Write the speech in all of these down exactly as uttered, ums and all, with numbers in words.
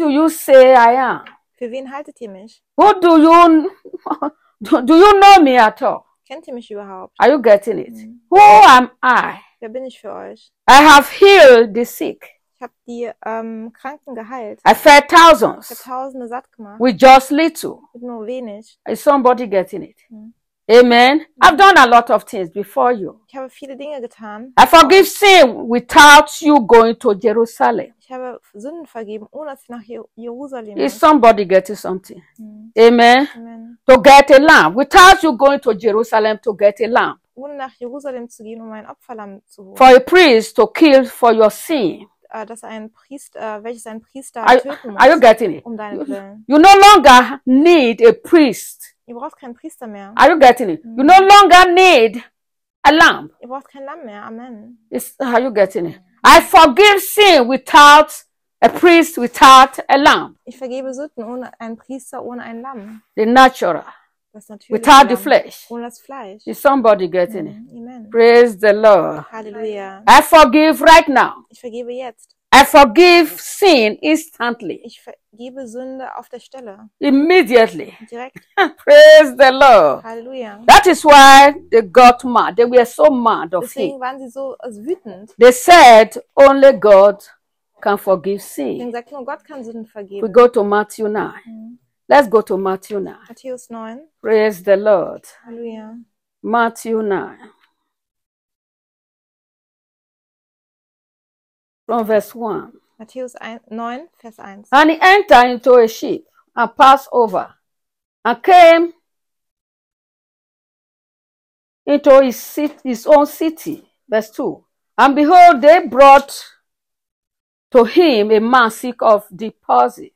do you say I am? Für wen haltet ihr mich? Who do you do, do you know me at all? Kennt ihr mich überhaupt? Are you getting it? Mhm. Who am I? Wer bin ich für euch? I have healed the sick. Ich habe die ähm, Kranken geheilt. I fed Ich habe thousands Tausende satt gemacht. with just little. Mit nur wenig. Is somebody getting it? Mhm. Amen. I've done a lot of things before you. Ich habe viele Dinge getan. I forgive sin without you going to Jerusalem. Ich habe Sünden vergeben, ohne dass ich nach Jer- Jerusalem Is muss. somebody getting something? Mhm. Amen. Amen. To get a lamb without you going to Jerusalem to get a lamb. Ohne nach Jerusalem zu gehen, um ein Opferlamm zu holen. For a priest to kill for your sin. Äh, dass ein Priester, äh, welches ein Priester Are, töten are you muss, getting it? um deinetwillen. You no longer need a priest. Ihr braucht keinen Priester mehr. Are you getting it? You no longer need a lamb. Ihr braucht kein Lamm mehr. Amen. Is, are you getting it? I forgive sin without a priest, without a lamb. Ich vergebe Sünden ohne einen Priester, ohne ein Lamm. The natural, Das natürliche without the Lamm, flesh. ohne das Fleisch. Is somebody getting it? Mhm. Amen. Praise the Lord. Halleluja. I forgive right now. Ich vergebe jetzt. I forgive sin instantly, Ich vergebe Sünde auf der Stelle. immediately. Direkt. Praise the Lord. Halleluja. That is why they got mad. They were so mad of Deswegen him. waren sie so äh, wütend. They said only God can forgive Deswegen sin. sagt nur Gott kann Sünden We vergeben. go to Matthew nine. Mhm. Let's go to Matthew nine. Matthäus neun. Praise the Lord. Halleluja. Matthew nine. From verse one. Matthäus neun, Vers eins. And he entered into a ship and passed over and came into his, city, his own city. Verse two. And behold, they brought to him a man sick of the palsy,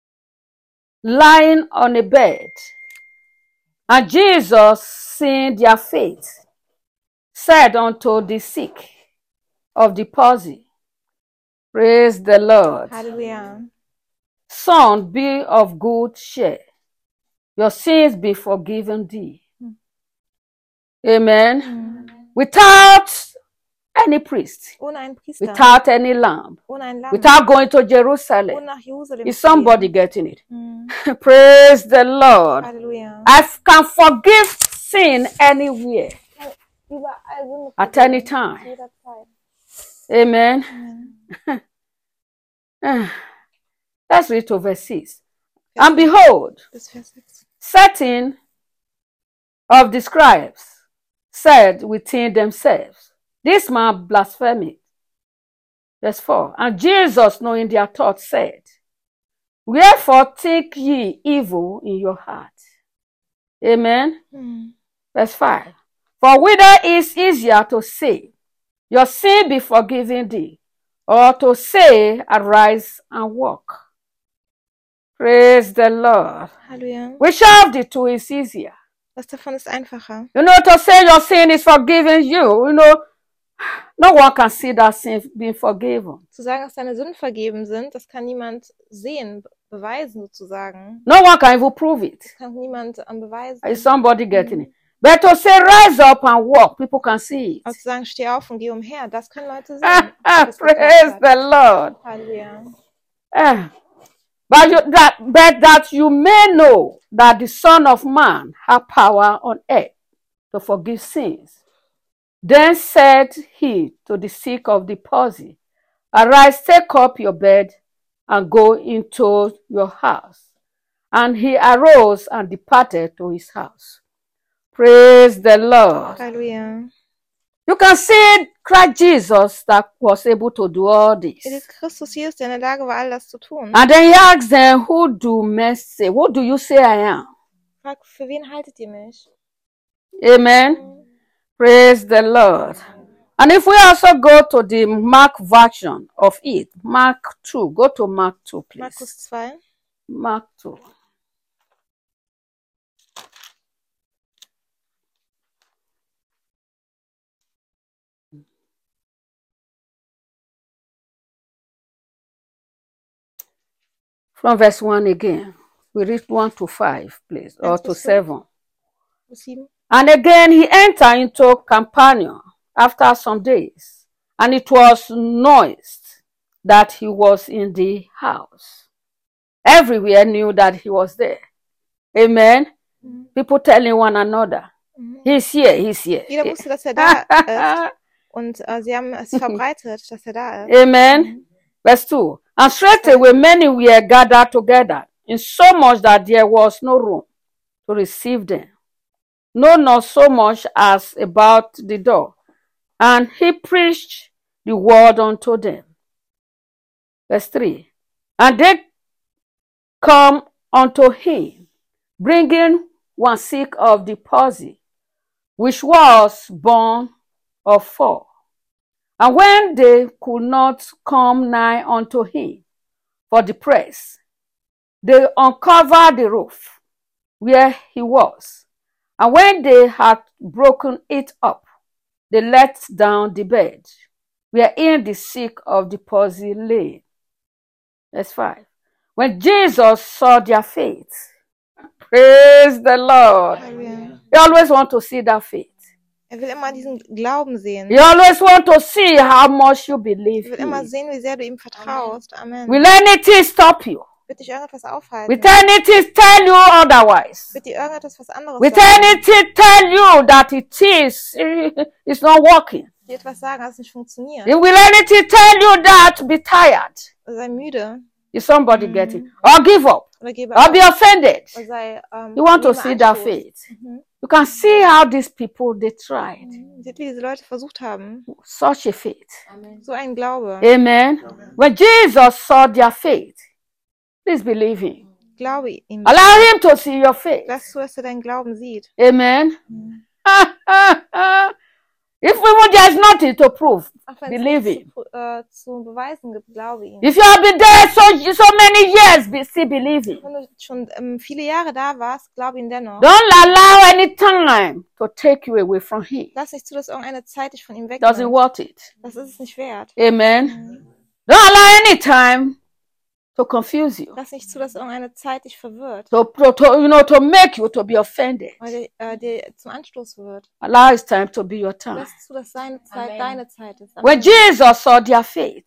lying on a bed. And Jesus, seeing their faith, said unto the sick of the palsy, praise the Lord. Halleluja. Son, be of good cheer. Your sins be forgiven thee. Amen. Mhm. Without any priest, Ohne einen Priester. without any lamb, Ohne ein Lamm. without going to Ohne Jerusalem. nach Jerusalem Is zu gehen. somebody getting it? Mhm. Praise the Lord. Halleluja. I f- can forgive sin anywhere, Überall Sünde at vergeben. any time. Jederzeit. Amen. Amen. Let's read to verse six. And behold, Bis Vers sechs. certain of the scribes said within themselves, this man blasphemeth. Verse four. And Jesus, knowing their thoughts, said, wherefore think ye evil in your heart? Amen. Mhm. Verse five. For whether is easier to say, your sin be forgiven thee, or to say, arise and walk? Praise the Lord. Halleluja. Which of the two is easier? Was davon ist einfacher? You know, to say your sin is forgiven you, you know, no one can see that sin being forgiven. Zu sagen, dass deine Sünden vergeben sind, das kann niemand sehen, be- beweisen sozusagen. No one can even prove it. Das kann niemand ähm, beweisen. Is somebody getting it? But to say, rise up and walk, people can see Aber it. zu sagen, steh auf und geh umher, das können Leute Ah, sehen. ah, Das getan praise hat. the Lord. Halleluja. Ah. But, you, that, but that you may know that the Son of Man hath power on earth to forgive sins. Then said he to the sick of the palsy, arise, take up your bed, and go into your house. And he arose and departed to his house. Praise the Lord. Halleluja. You can see Christ Jesus that was able to do all this. Es ist Christus Jesus, der in der Lage war, all das zu tun. And then he asked them, who do men say? Who do you say I am? Frag, für wen haltet ihr mich? Amen. Praise the Lord. And if we also go to the Mark version of it, Mark two, go to Mark two, please. Markus zwei. Mark two. From verse one again. We read one to five, please, or Eins to bis fünf. seven. Bis sieben. And again he entered into Capernaum after some days, and it was noised that he was in the house. everywhere knew that he was there. Amen. Mhm. People telling one another, Mhm. he's here, he's here. Jeder wusste, dass er da ist. Und äh, sie haben es verbreitet, dass er da ist. Amen. Mhm. Verse two. And straightway many were gathered together, in so much that there was no room to receive them, no, not so much as about the door. And he preached the word unto them. Verse three. And they come unto him, bringing one sick of the palsy, which was born of four. And when they could not come nigh unto him for the press, they uncovered the roof where he was. And when they had broken it up, they let down the bed wherein the sick of the palsy lay. Verse five. When Jesus saw their faith, praise the Lord. Halleluja. You always want to see that faith. Er will immer diesen Glauben sehen. You always want to see how much you believe Er will immer him. sehen, wie sehr du ihm vertraust. Amen. Will anything stop you? Wird dich irgendetwas aufhalten? Will anything tell you otherwise? Wird dir irgendetwas was anderes Will sagen? anything tell you that it is, it's not working? Wird dir etwas sagen, dass es nicht funktioniert? Will anything tell you that be tired? Sei müde Is somebody getting? Or give up? oder gebe Or auf be offended? oder sei ähm, You want to nehme see that Anstoß. faith. Mhm. You can see how these people, they tried. Seht, wie diese Leute versucht haben. Such a faith. So ein Glaube. Amen. When Jesus saw their faith, please believe him. Glaube ihm. Allow him to see your faith. Lass zu, dass er deinen Glauben sieht. Amen. Mhm. If even there's nothing to prove, Auch wenn believe es him. nichts zu, äh, zu beweisen gibt, glaube ihm. If you have been there so, so many years, be, still believe him. Wenn du schon ähm, viele Jahre da warst, glaube ihm dennoch. Don't allow any time to take you away from him. Lass nicht zu, dass irgendeine Zeit dich von ihm Doesn't wegnimmt. worth it. Das ist es nicht wert. Amen. Mhm. Don't allow any time to confuse you. Lass nicht zu, dass irgendeine Zeit dich verwirrt. To, to, to, you know, to make you to be offended. Weil dir, äh, dir zum Anstoß wird. Allow his time to be your time. Lass zu, dass seine Zeit deine Zeit ist. When Amen. Jesus saw their faith,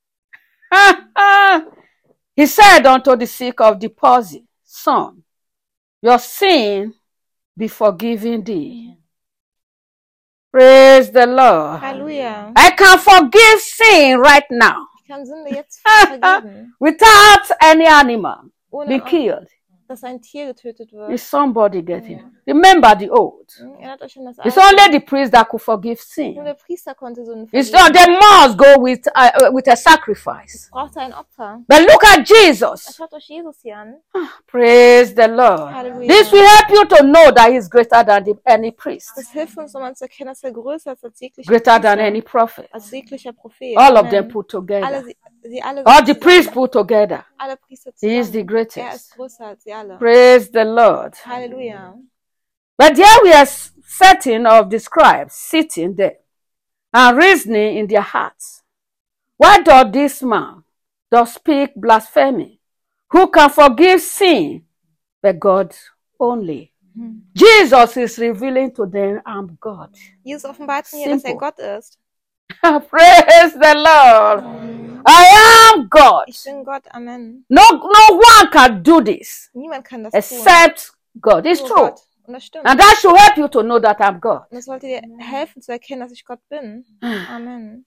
he said unto the sick of the palsy, Son, your sin be forgiven thee. Praise the Lord. Halleluja. I can forgive sin right now Ich kann Sünde jetzt vergeben, without any animal ohne being auch, killed. dass ein Tier getötet wird. Is somebody getting? Remember the old. Hm, Erinnert euch an das It's Alte. only the priest that could forgive Nur sin. der Priester konnte Sünden It's vergeben. not, they must go with, uh, with a sacrifice. Braucht ein Opfer. But look at Jesus. Schaut euch Jesus hier an. Praise the Lord. Hallelujah. This will help you to know that he's greater than the, any priest, Das hilft uns, um zu erkennen, dass er größer ist als jeglicher greater than Priester, any prophet. als jeglicher Prophet. All of Amen. them put Alle, together. sie, sie alle All sind the zusammen. priests put together. Alle Priester He is the zusammen. Er greatest. ist größer als sie alle. Praise the Lord. Halleluja. But there were certain of the scribes sitting there and reasoning in their hearts. Why does this man does speak blasphemy? Who can forgive sin but God only? Hm. Jesus is revealing to them, I'm God. Jesus offenbart mir, dass er Simple. Gott ist. Praise the Lord. I am God. Ich bin Gott. Amen. No, no one can do this Niemand kann das tun. except God. It's Nur true. Gott. Und das stimmt. And that should help you to know that I'm God. Und das sollte dir helfen zu erkennen, dass ich Gott bin. Amen.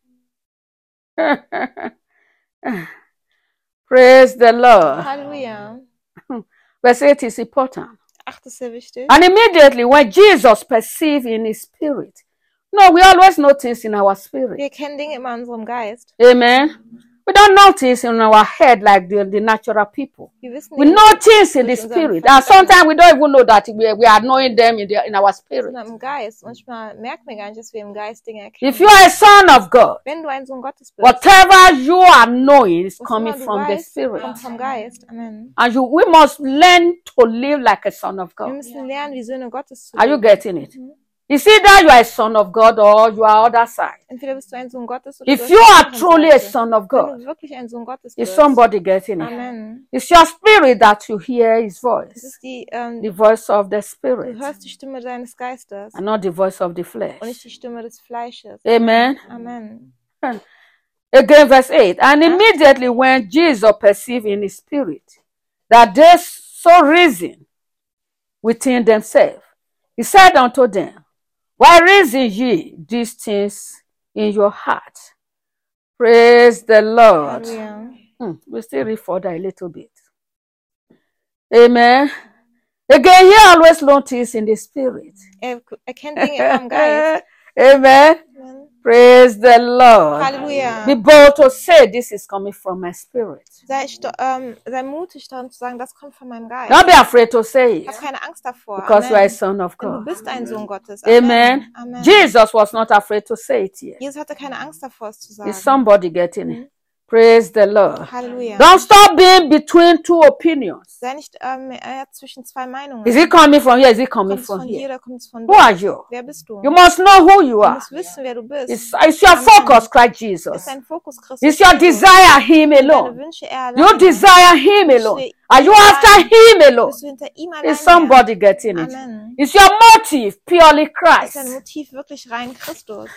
Praise the Lord. Halleluja. Verse eight is important. Acht ist sehr wichtig. And immediately when Jesus perceived in his spirit, no, we always notice in our spirit. Wir erkennen Dinge immer in unserem Geist. Amen. We don't notice in our head like the, the natural people. Wir wissen We Dinge notice in the durch unseren spirit. And Verstand, sometimes we don't even know that we, we are knowing them in, the, in our spirit. sondern im Geist. Manchmal merken wir gar nicht, dass wir im Geist Dinge erkennen. If you are a son of God, Wenn du ein Sohn Gottes bist, whatever you are knowing is was coming immer du from the weißt, spirit. kommt vom Geist. Amen. And you, we must learn to live like a son of Wir God. müssen lernen, wie Söhne Gottes zu Are you leben. getting it? Mhm. You see that you are a son of God or you are other side. Entweder bist du ein Sohn Gottes oder If du you bist are auf der truly anderen a Seite. son of Wenn God, du wirklich ein Sohn Gottes is bist. somebody getting it? Amen. It's your spirit that you hear his Es voice, ist die, ähm, the voice of the du spirit, hörst die Stimme deines Geistes and not the voice of the flesh. und nicht die Stimme des Fleisches. Amen. Amen. Again, verse eight. And immediately when Jesus perceived in his spirit that they so reason within themselves. He said unto them, why reason ye these things in your heart? Praise the Lord. Halleluja. Hmm, we still read further a little bit. Amen. Again, he always notices in the spirit. Er erkennt Dinge immer im Geist. Amen. Amen. Praise the Lord. Halleluja. Be bold to say this is coming from my spirit. Sei, sto- ähm, sei mutig darin zu sagen, das kommt von meinem Geist. Don't be afraid to say it, Hab keine Angst davor. because you are a Amen. son of Denn du God. bist ein Sohn Gottes. Amen. Amen. Jesus was not afraid to say it yet. Jesus hatte keine Angst davor, es zu Is sagen. somebody getting it? Praise the Lord. Halleluja. Don't stop being between two opinions. Sei nicht ähm, äh, zwischen zwei Meinungen. Is it coming from here? Is it coming Kommt es from von dir here? oder kommt es von Who are dort? you? Wer bist du? You must know who you Du are. musst wissen, wer du bist. It's, it's your Amen. focus, Christ Es Jesus. ist dein Fokus, Christus. It's your Jesus. desire, Him Deine alone. Wünsche er You alleine. desire Him Bist alone. du Are you ihm after allein? Him alone? Bist du hinter ihm allein Is somebody getting her? it? Amen. Is your motive purely Ist dein Christ? Motiv wirklich rein Christus?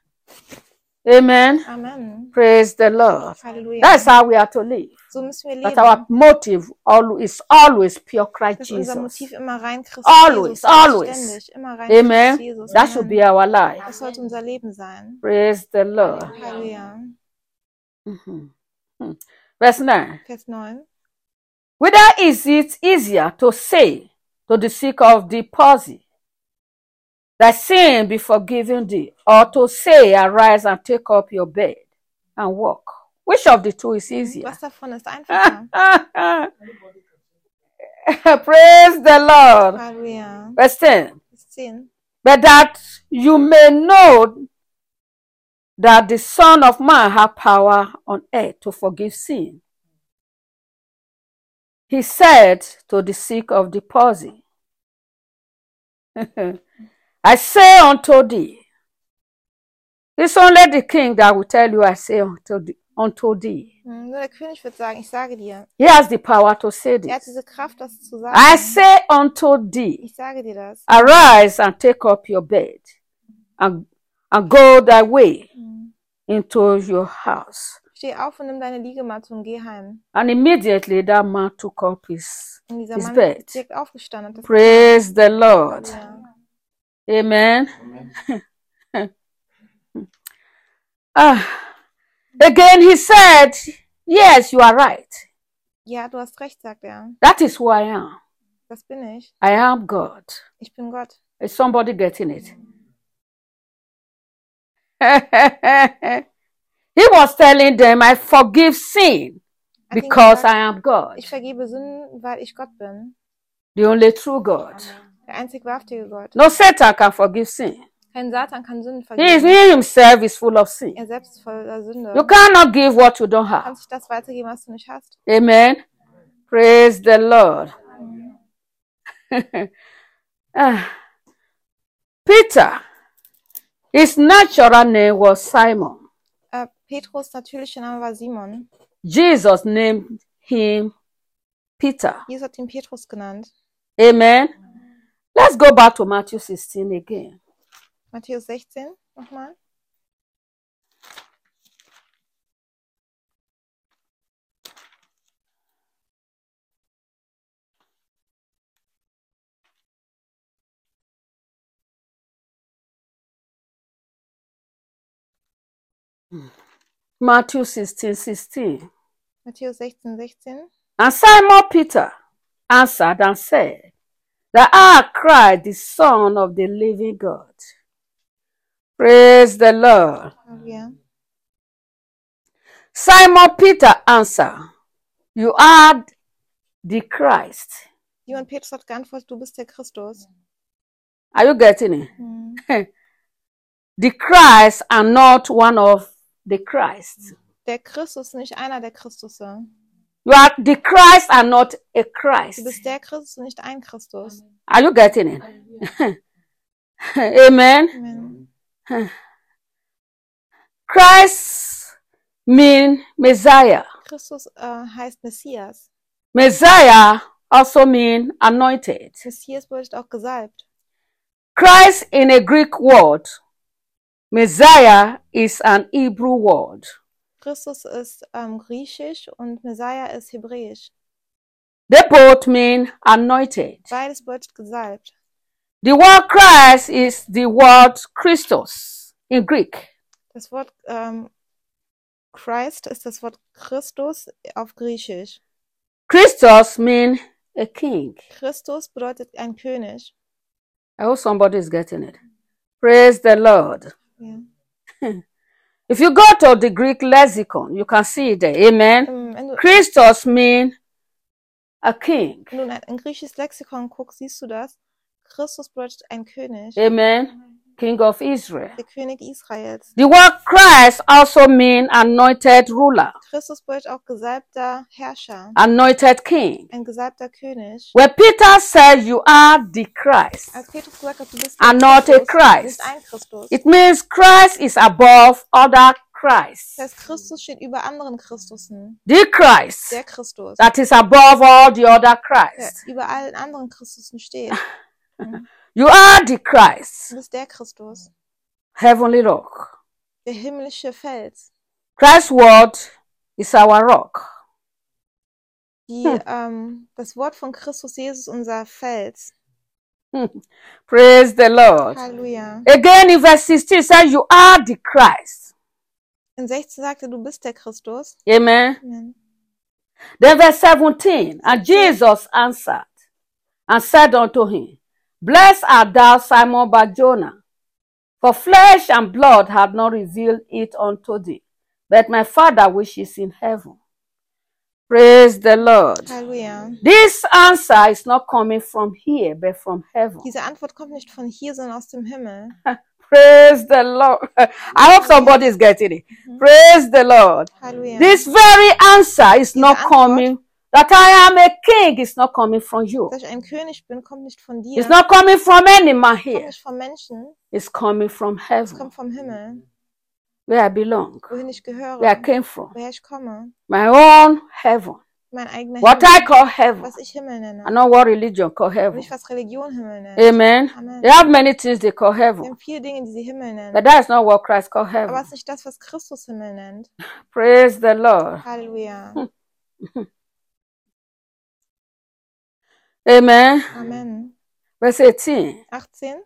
Amen. Amen. Praise the Lord. Halleluja. That's how we are to live. So müssen wir That our leben. motive always is always pure Christ Dass unser Jesus. Motiv immer rein Christus Always, Jesus ist. always. Ständig, immer rein Amen. Christus Jesus. That should be Amen. our life. Das sollte unser Leben sein. Praise the Lord. Halleluja. Mhm. Hmm. Verse nine. Vers neun. Whether is it easier to say to the sick of the palsy, that sin be forgiven thee, or to say, arise and take up your bed and walk? Which of the two is easier? Was davon ist einfacher? Praise the Lord. Halleluja. Verse ten. Vers zehn. But that you may know that the Son of Man hath power on earth to forgive sin. He said to the sick of the palsy, I say unto thee, it's only the king that will tell you, I say unto thee. Unto thee. Hm, Nur der König wird sagen, ich sage dir. He has the power to say Er hat this. diese Kraft, das zu sagen. I say unto thee, Ich sage dir das. arise and take up your bed and, and go thy way Hm. into your house. Steh auf und nimm deine Liegematte und geh heim. And immediately that man took up his, Und dieser his Mann bed. ist direkt aufgestanden und hat das Praise the Lord. getan. Ja. Amen. Ah. Again, he said, yes, you are right. Ja, du hast recht, sagt er. That is who I am. Das bin ich. I am God. Ich bin Gott. Is somebody getting it? He was telling them, I forgive sin Er hat ihnen because gesagt, I am God, ich vergebe Sünden, weil ich Gott bin. the only true God. Der einzig wahrhaftige Gott. No Satan can forgive sin. Kein Satan kann Sünden He, is, vergeben. he himself is full of sin. Er selbst ist voller Sünde. You cannot give what you don't Du have. kannst nicht das weitergeben, was du nicht hast. Amen. Praise the Lord. Ah. Peter, his natural name was Simon. Äh, Petrus natürlicher Name war Simon. Jesus named him Peter. Jesus hat ihn Petrus genannt. Amen. Let's go back to Matthew sixteen again. Matthäus sechzehn nochmal. Matthew sixteen sixteen. Matthäus sechzehn sechzehn. And Simon Peter answered and said, Thou art Christ, the Son of the living God. Praise the Lord. Halleluja. Simon Peter answered, You are the Christ. Simon Petrus hat geantwortet, du bist der Christus. Are you getting it? Hm. The Christ and not one of the Christ. Der Christus, nicht einer der Christusse. You are the Christ and not a Du Christ. bist der Christus, nicht ein Christus. Are you getting it? Amen. Amen. Christ means Messiah. Christus äh, heißt Messias. Messiah also means anointed. Messias bedeutet auch gesalbt. Christ in a Greek word. Messiah is an Hebrew word. Christus ist ähm, griechisch und Messiah ist hebräisch. They both mean anointed. Beides bedeutet gesalbt. The word Christ is the word Christos in Greek. Das Wort ähm, Christ ist das Wort Christus auf Griechisch. Christos means a king. Christus bedeutet ein König. I hope somebody is getting it. Praise the Lord. Ja. If you go to the Greek lexicon, you can see it there. Amen. Ähm, Wenn du, Christos means a king. wenn du in ein griechisches Lexikon guckst, siehst du das. Christus bedeutet ein König. Amen. King of Israel. Der König Israels. The word Christ also means anointed ruler, Christus bedeutet auch gesalbter Herrscher. anointed king. Ein gesalbter König. When Peter said you are the Christ, Als Petrus gesagt hat, du bist And ein not a Christus, du Christ. bist ein Christus. it means Christ is above other Christs. Das heißt, Christus steht über anderen Christusen. The Christ Der Christus, that is above all the other der Christs. über allen anderen Christusen steht. You are the Christ, Du bist der Christus, heavenly rock. der himmlische Fels. Christ's word is our rock. Die, ähm, das Wort von Christus Jesus, unser Fels. Praise the Lord. Halleluja. Again in verse sixteen it says you are the Christ. In sechzehn sagte, du bist der Christus. Amen. Amen. Then verse seventeen, and Jesus answered and said unto him, Blessed art thou, Simon Bar-Jonah, for flesh and blood have not revealed it unto thee, but my Father which is in heaven. Praise the Lord. Halleluja. This answer is not coming from here, but from heaven. Diese Antwort kommt nicht von hier, sondern aus dem Himmel. Praise the Lord. I hope somebody is getting it. Praise the Lord. Halleluja. This very answer is not Antwort- coming, that I am a king is not coming from you. Dass ich ein König bin, kommt nicht von dir. It's not coming from any man kommt here. nicht vom Menschen. It's coming from Es heaven, kommt vom Himmel. where I belong, Wohin ich gehöre. where I came from. Woher ich komme. My own heaven. Mein eigener What I Himmel. call heaven. Was ich Himmel nenne. I know what religion call Und heaven. nicht, was Religion Himmel nennt. Amen. Amen. They have many things they call Sie heaven. haben viele Dinge, die sie Himmel nennen. But that is not what Christ called Aber es heaven. ist nicht das, was Christus Himmel nennt. Praise the Lord. Halleluja. Amen. Amen. Verse eighteen. achtzehn.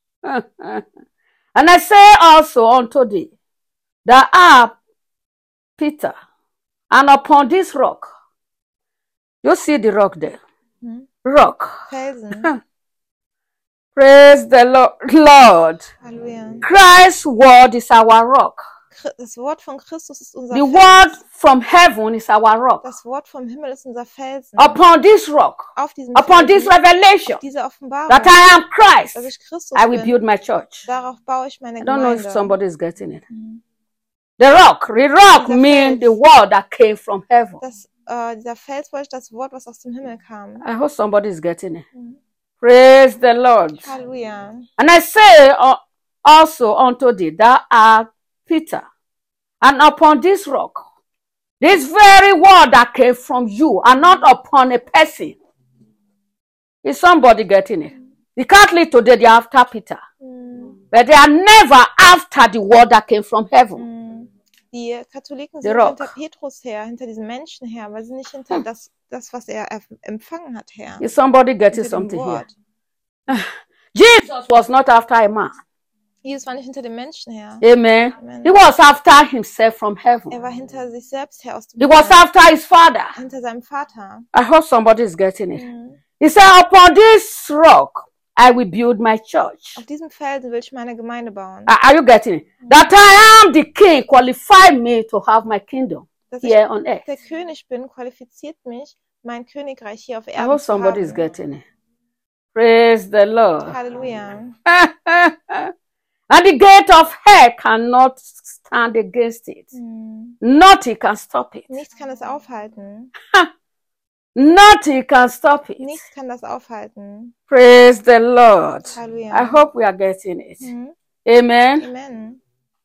And I say also unto thee, thou art Peter, and upon this rock, you see the rock there, Hm. rock. Felsen. Praise the Lo- Lord. Halleluja. Christ's word is our rock. Chri- Das Wort von Christus ist unser The Fels. word from heaven is our rock. Das Wort vom Himmel ist unser Felsen. Upon this rock, Auf diesem upon this Felsen, revelation, diese Offenbarung, that I am dass Christ, ich Christus I will bin, build my church. darauf baue ich meine I don't know if Gemeinde. somebody is getting it. Mhm. The rock, the rock Dieser means Fels. the word that came from heaven. Das, äh, dieser Fels war das Wort, was aus dem Himmel kam. I hope somebody is getting it. Mhm. Praise the Lord. Halleluja. And I say uh, also unto thee, thou art Peter, and upon this rock, this very word that came from you, and not upon a person. Is somebody getting it? The Catholic today, they are after Peter, Mhm. but they are never after the word that came from heaven. Mhm. Die Katholiken The sind Rock. hinter Petrus her, hinter diesem Menschen her, aber sie sind nicht hinter das, das, was er erf- empfangen hat, her. Is somebody getting Hinter dem something here? Wort. Jesus was not after a man. Jesus war nicht hinter dem Menschen her. Amen. Amen. He was after himself from heaven. Er war hinter sich selbst her aus dem He was Himmel. after his father. Hinter seinem Vater. I hope somebody is getting it. Mhm. He said, upon this rock, I will build my church. Auf diesem Felsen will ich meine Gemeinde bauen. Are are you getting it? That I am the king qualified me to have my kingdom Dass ich here on earth. der König bin, qualifiziert mich, mein Königreich hier auf I Erden hope zu somebody is haben. getting it. Praise the Lord. Halleluja. And the gate of hell cannot stand against it. Mhm. Nothing can stop it. Nichts kann es aufhalten. Nothing can stop it. Nichts kann das aufhalten. Praise the Lord. Halleluja. I hope we are getting it. Mhm. Amen. Amen.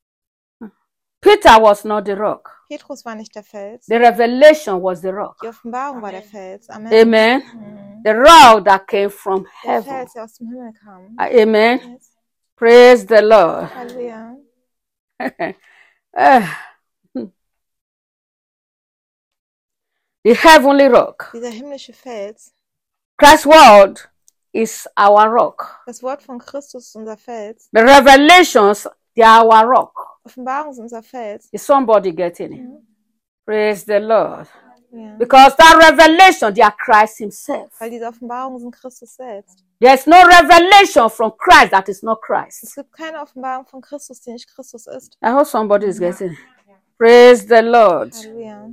Peter was not the rock. Petrus war nicht der Fels. The revelation was the rock. Die Offenbarung war der Fels. Amen. Amen. Mhm. The rock that came from Der heaven. Fels, der aus dem Himmel kam. Amen. Yes. Praise the Lord. Halleluja. Ah. the heavenly rock. dieser himmlische Fels. Christ's word is our rock. Das Wort von Christus ist unser Fels. The revelations, they are our rock. Offenbarung ist unser Fels. Is somebody getting it? Mhm. Praise the Lord. Ja. Because that revelation, they are Christ himself. Weil diese Offenbarungen sind Christus selbst. There is no revelation from Christ that is not Es Christ. gibt keine Offenbarung von Christus, die nicht Christus ist. I hope somebody is getting it. Praise the Lord. Halleluja.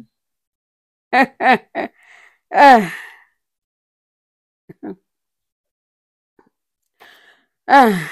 Ah. Ah.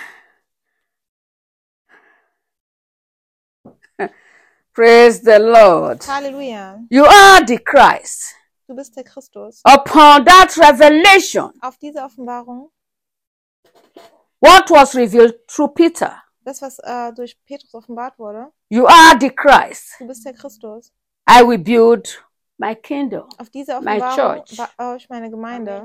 Praise the Lord. Halleluja. You are the Christ. Du bist der Christus. Upon that revelation, Auf diese Offenbarung, what was revealed through Peter, das, was äh, durch Petrus offenbart wurde, you are the Christ. du bist der Christus. I will build my kingdom. Auf diese My Offenbarung church. baue ich meine Gemeinde.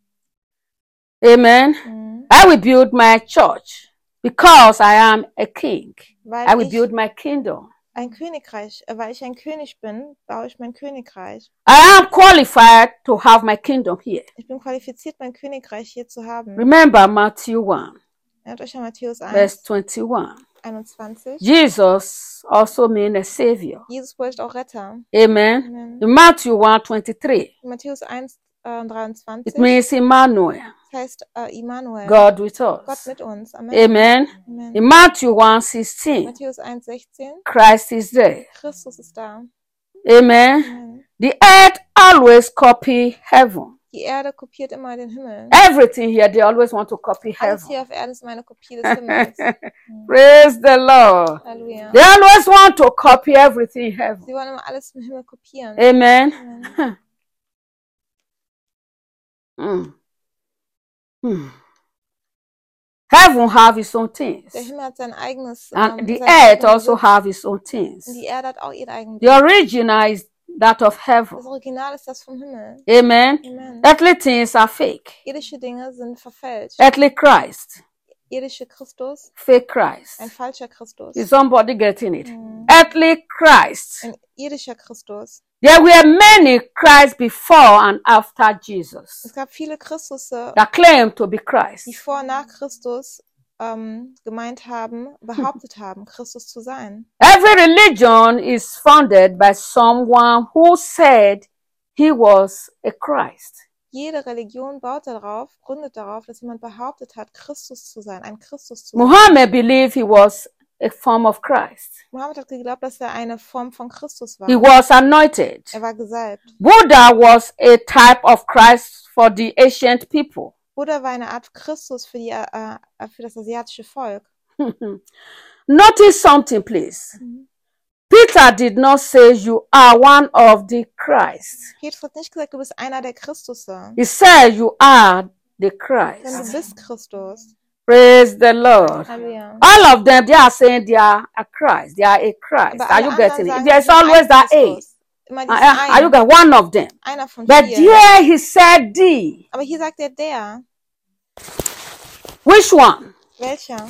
Amen. Mhm. I will build my church because I am a king. Weil I will ich build my kingdom. ein Königreich, äh, weil ich ein König bin, baue ich mein Königreich. I am qualified to have my kingdom here. Ich bin qualifiziert, mein Königreich hier zu haben. Remember Matthew one, Erinnert euch an Matthäus verse eins, twenty-one. einundzwanzig. Jesus also means a savior. Jesus bedeutet auch Retter. Amen. Amen. In Matthew one twenty-three, In Matthäus eins, äh, dreiundzwanzig. it means Emmanuel, Das heißt äh, Immanuel. God with Gott us. mit uns. Amen. Amen. Amen. In Matthew one sixteen, Matthäus eins, sechzehn. Christ is there. Christus ist da. Amen. Amen. The earth always copy heaven. Die Erde kopiert immer den Himmel. Everything here, they always want to copy Alles heaven. hier auf Erden ist immer eine Kopie des Himmels. Praise the Lord. Halleluja. They always want to copy everything in heaven. Sie wollen immer alles im Himmel kopieren. Amen. Amen. Mm. Mm. Heaven have its own things. Der Himmel hat sein eigenes. And ähm, the seine earth eigenen also Besitz. have its own things. Und die Erde hat auch ihre eigenen. The original is that of heaven. Das Original ist das vom Himmel. Amen. Amen. Earthly things are fake. Irdische Dinge sind verfälscht. Earthly Christ, Irdische Christus, fake Christ. ein falscher Christus. Is somebody getting it? Mhm. Earthly Christ. Ein irdischer Christus. There were many Christs before and after Jesus Es gab viele Christusse, that claimed to be die Christ. vor und nach Christus ähm, gemeint haben, behauptet haben, Christus zu sein. Every religion is founded by someone who said he was a Christ. Jede Religion baut darauf, gründet darauf, dass jemand behauptet hat, Christus zu sein, ein Christus zu sein. Muhammad believed he was a form of Christ. Mohammed hat geglaubt, dass er eine Form von Christus war. He was anointed. Er war gesalbt. Buddha was a type of Christ for the ancient people. Buddha war eine Art Christus für, die, äh, für das asiatische Volk. Notice something, please. Peter did not say you are one of the Christ. Petrus hat nicht gesagt, du bist einer der Christusse, He said you are the denn Christ. du bist Christus. Praise the Lord. Halleluja. All of them, they are saying they are a Christ. They are a Christ. Aber Are alle you anderen getting it? sagen, There's sie sind always ein that A. Christus. Immer Are, dieser are you ein, getting one of them? einer von But vier. here he said the. Aber hier sagt er der. Which one? Welcher?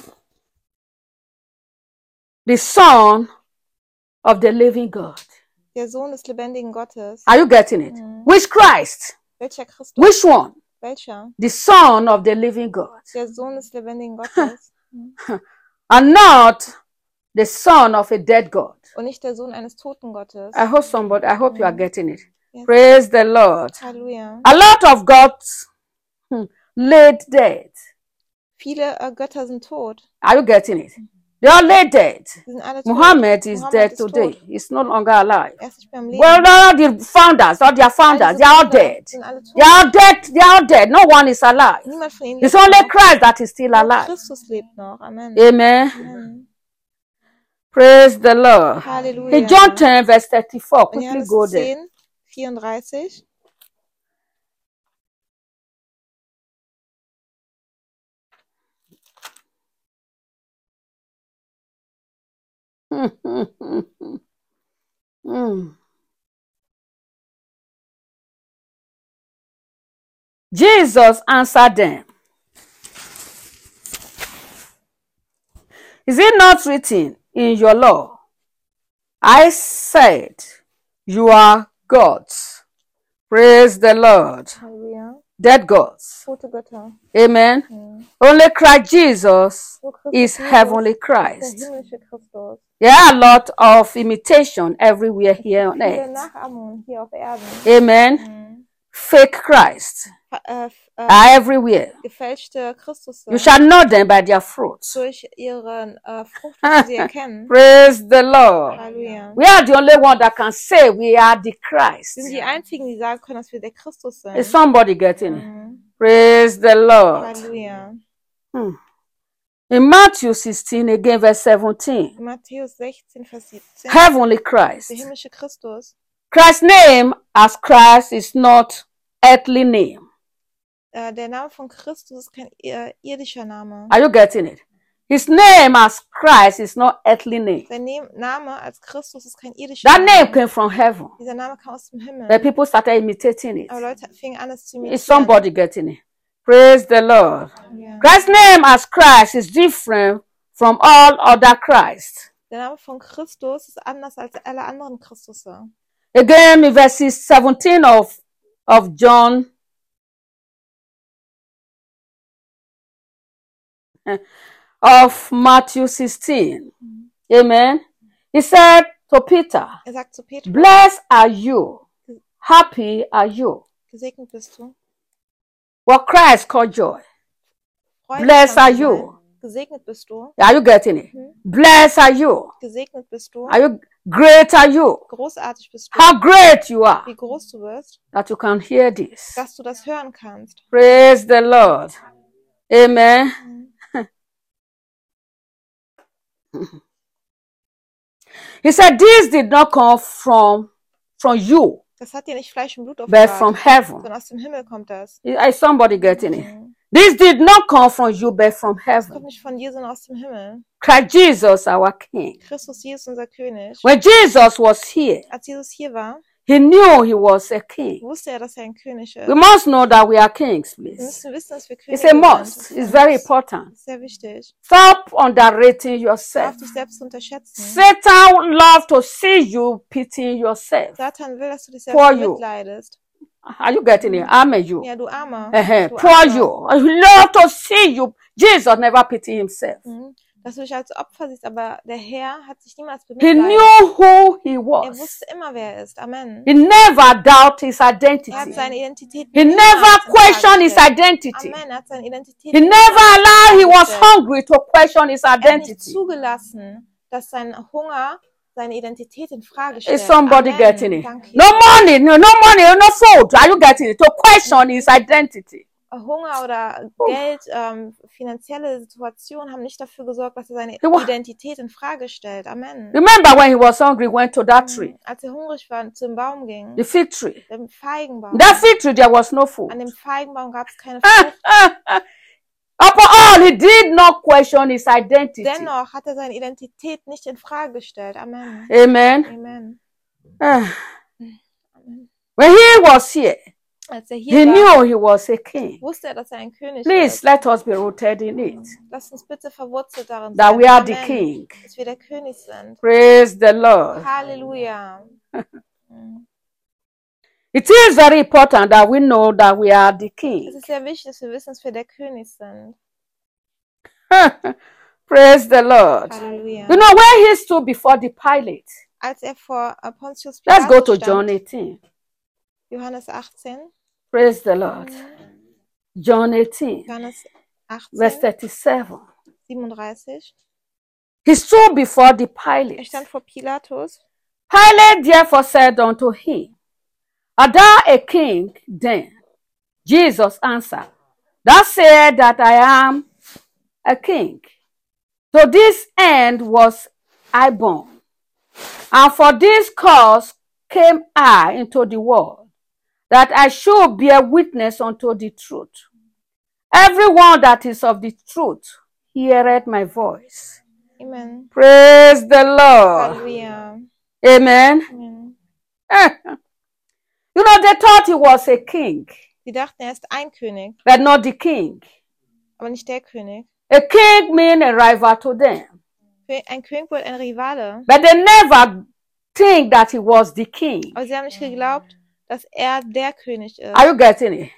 The Son of the living God. Der Sohn des lebendigen Gottes. Are you getting it? Mhm. Which Christ? Welcher Christus? Which one? Welcher? The Son of the living God. Der Sohn des lebendigen Gottes. Mhm. And not the son of a dead God. Und nicht der Sohn eines toten Gottes. I hope somebody, I hope you are getting it. Yes. Praise the Lord. Halleluja. A lot of gods hmm, laid dead. Viele äh, Götter sind tot. Are you getting it? They are laid dead. Sie sind alle tot. Muhammad is Muhammad dead ist today. tot. He's no longer alive. Er ist nicht mehr am Leben. Well, all the founders, all their All founders, diese they are all Gründer dead. sind alle tot. They are all dead. They are all dead. No one is alive. Niemand von ihnen It's lebt only noch. Christ that is still Nur alive. Christus lebt noch. Amen. Amen. Amen. Praise the Lord. Halleluja. In John ten, verse thirty-four, Und quickly Johannes go there. zehn, vierunddreißig. Mm. Jesus answered them, is it not written in your law, I said, you are gods? Praise the Lord. Halleluja. Dead gods. Tote Götter. Amen. Mhm. Only Christ Jesus Nur Christus is Jesus, heavenly der Christ. himmlische Christus. There are a lot of imitation everywhere here on Viele earth. Nachahmungen hier auf Erden. Amen. Mhm. Fake Christ Fa- äh, f- äh, are everywhere. gefälschte Christusse. You shall know them by their fruits. Durch ihren äh, Frucht wirst du sie erkennen. Praise the Lord. Halleluja. We are the only one that can say we are the Christ. Wir sind die einzigen, die sagen können, dass wir der Christus sind. Is somebody getting it? Mhm. Praise the Lord. Halleluja. Hmm. In Matthew sixteen, again, verse seventeen, In Matthäus sechzehn, Vers siebzehn. heavenly Christ. Der himmlische Christus. Christ's name as Christ is not earthly name. Äh, der Name von Christus ist kein äh, irdischer Name. Are you getting it? His name as Christ is not earthly name. Sein Ne- Name als Christus ist kein irdischer That name Name. came from heaven. Dieser Name kam aus dem Himmel. The people started imitating it. Aber Leute fingen an, es zu Is imitieren. somebody getting it? Praise the Lord. Ja. Christ's name as Christ is different from all other Christ. Der Name von Christus ist anders als alle anderen Christusse. Again, in verses seventeen of, of John, of Matthew sixteen. Amen. He said to Peter, Er sagt zu Petrus, blessed are you, happy are you. gesegnet bist du. What Christ called joy. Freude Blessed kannst are du you. sein. Gesegnet bist du. Are you getting it? Mhm. Blessed are you. Gesegnet bist du. Are you great are you? Großartig bist du. How great you are Wie groß du bist, that you can hear this. dass du das hören kannst. Praise the Lord. Amen. He said, this did not come from, from you, Das hat dir nicht Fleisch und Blut but from offenbart, heaven. sondern aus dem Himmel kommt das. Is somebody getting it? Mhm. This did not come from you, but from Das kommt heaven. nicht von dir, sondern aus dem Himmel. Christ Jesus, our King. Christus Jesus, unser König. When Jesus was here, Als Jesus hier war, he knew he was a king. wusste er, dass er ein König ist. We must know that we are kings, Wir please. müssen wissen, dass wir It's Könige a must. sind. It's very important. Das ist sehr wichtig. Stop underrating Darf yourself. dich selbst unterschätzen. Satan loves to see you pitying yourself. Satan will, dass du dich Poor selbst you. mitleidest. Are you getting it? Amen, you. Ja, du Armer. Uh-huh. Du Poor Armer. you. He loves to see you. Jesus never pity himself. Mhm. Dass du dich als Opfer siehst, aber der Herr hat sich niemals He bemitleidet. knew who he Er was. wusste immer, wer er ist. Amen. He never doubted his Er hat identity. seine Identität He niemals never in Frage questioned his gestellt. identity. Amen. Er hat seine Identität He niemals never in allowed Frage he was gestellt. hungry to question his Er hat nicht identity. zugelassen, dass sein Hunger seine Identität in Frage Is stellt. somebody Amen. getting it? Danke. No money, no, no money, no food. Are you getting it? To question his identity. Hunger oder Geld, ähm, finanzielle Situationen haben nicht dafür gesorgt, dass er seine He wa- Identität in Frage stellt. Amen. Remember when he was hungry, he went to that tree, Als er hungrig war und zum Baum ging, the fig tree. dem Feigenbaum. That fig tree, there was no food. An dem Feigenbaum gab es keine Frucht. Upon all, he did not question his identity. Dennoch hat er seine Identität nicht in Frage gestellt. Amen. Amen. Amen. Ah. Amen. When he was here, Als er he hier war, knew he was a king. wusste er, dass er ein König Please ist. let us be rooted in it. Lass uns bitte verwurzelt darin That sein, we are the Amen, king. dass wir der König sind. Praise the Lord. Halleluja. Mhm. It is very important that we know that we are the Es king. ist sehr wichtig, dass wir wissen, dass wir der König sind. Praise the Lord. Halleluja. You know, when he stood before the Pilate, Als er vor äh, Pontius let's go to Pilatus John stand, eighteen. Johannes achtzehn, Praise the Lord. John eighteen, Johannes verse achtzehn, thirty-seven. siebenunddreißig. He stood before the Er Pilate. stand vor Pilatus. Pilate therefore said unto him, Art thou a king then? Jesus answered, Thou sayest that I am a king. To this end was I born, and for this cause came I into the world, that I should bear witness unto the truth. Everyone that is of the truth heareth my voice. Amen. Praise the Lord. Halleluja. Amen. Amen. You know, they thought he was a king, Sie dachten, er ist ein König, but not the king. aber nicht der König. A king means a rival to them. Ein König wurde ein Rivale, But they never think that he was the king. aber sie haben nicht geglaubt, dass er der König ist. Are you getting it?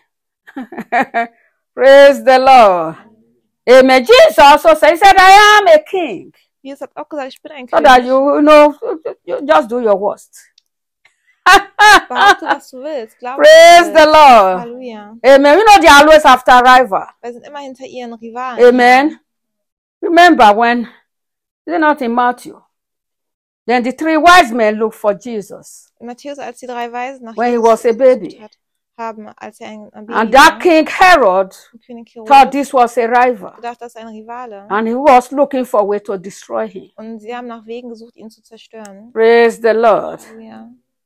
Praise the Lord. Amen. Jesus also said, he said, I am a king. Jesus hat auch gesagt, ich bin ein So that König. you, you know, you just do your worst. Behaupte, was du willst. Glaube, Praise was du the willst. Lord. Halleluja. Amen. You know they are always after a rival. Wir sind immer hinter ihren Rivalen. Amen. Remember when, is it not in Matthew? Then the three wise men looked for Jesus In Matthäus, als die drei Weisen nach when he Jesus was a baby. gesucht hat, haben, als er ein, ein Baby And that war, King Herod und König thought Herodes this was a rival. gedacht, das ist ein Rivale. And he was looking for a way to destroy him. Und sie haben nach Wegen gesucht, ihn zu zerstören. Praise the Lord. Halleluja.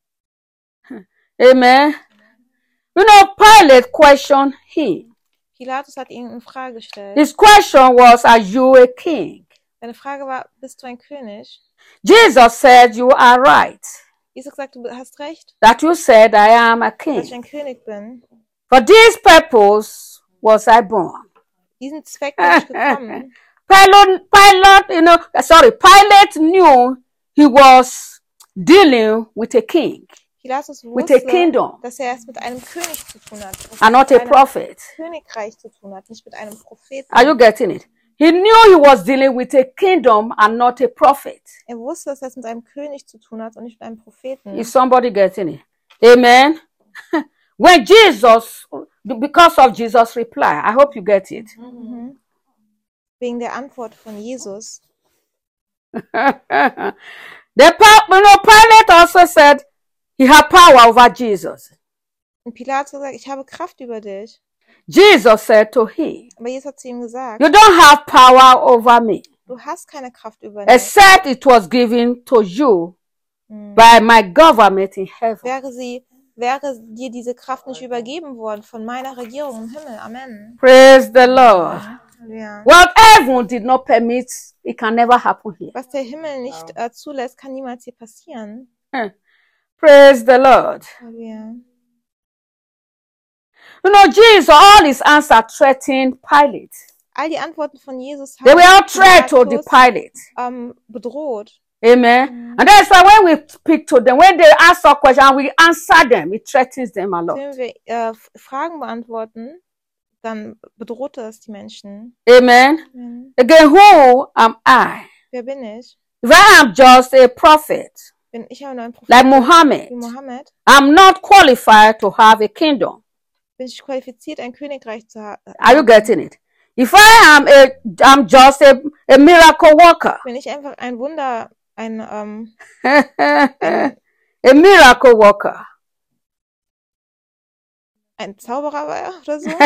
Amen. You know, Pilate questioned him. Pilatus hat ihn in Frage gestellt. His question was, are you a king? Seine Frage war, bist du ein König? Jesus said, you are right, Jesus hat gesagt, du hast recht, that you said I am a dass ich king. ein König bin. For this purpose was I born. Diesen Zweck bin ich gekommen. Pilate, Pilate, you know, sorry, Pilate knew he was dealing with a king Pilatus with a wusste, kingdom dass er es mit einem König zu tun hat. Dass and er not mit a einem prophet. Königreich zu tun hat, nicht mit einem Propheten. Are you getting it? He knew he was dealing with a kingdom and not a prophet. Er wusste, dass er es mit einem König zu tun hat und nicht mit einem Propheten. Is somebody getting it? Amen. When Jesus, because of Jesus' reply, I hope you get it. Mhm. Wegen der Antwort von Jesus. the you know, Pilate also said he had power over Jesus. Und Pilatus hat gesagt, ich habe Kraft über dich. Jesus said to him, Aber Jesus hat zu ihm gesagt, you don't have power over me, du hast keine Kraft über mich. except it was given to you Mhm. by my government in heaven. Wäre sie, wäre dir diese Kraft nicht übergeben worden von meiner Regierung im Himmel. Amen. Praise the Lord. Ja. What heaven did not permit, it can never happen here. Was der Himmel nicht äh, zulässt, kann niemals hier passieren. Praise the Lord. Ja. You know, Jesus, all his answers threatened Pilate. All die Antworten von Jesus They haben were all threat to the Pilatus, Pilate. ähm, bedroht. Amen. And that's why when we speak to them, when they ask a question, we answer them, it threatens them a lot. Wenn wir äh, Fragen beantworten, dann bedroht das die Menschen. Amen. Amen. Again, who am I? Wer bin ich? If I am just a prophet, Bin ich aber nur ein Prophet like Muhammad, wie Mohammed? I'm not qualified to have a kingdom. Bin ich qualifiziert, ein Königreich zu haben? Are you getting it? If I am a, I'm just a, a miracle worker. Bin ich einfach ein Wunder, ein, ähm, a miracle worker. ein Zauberer oder so?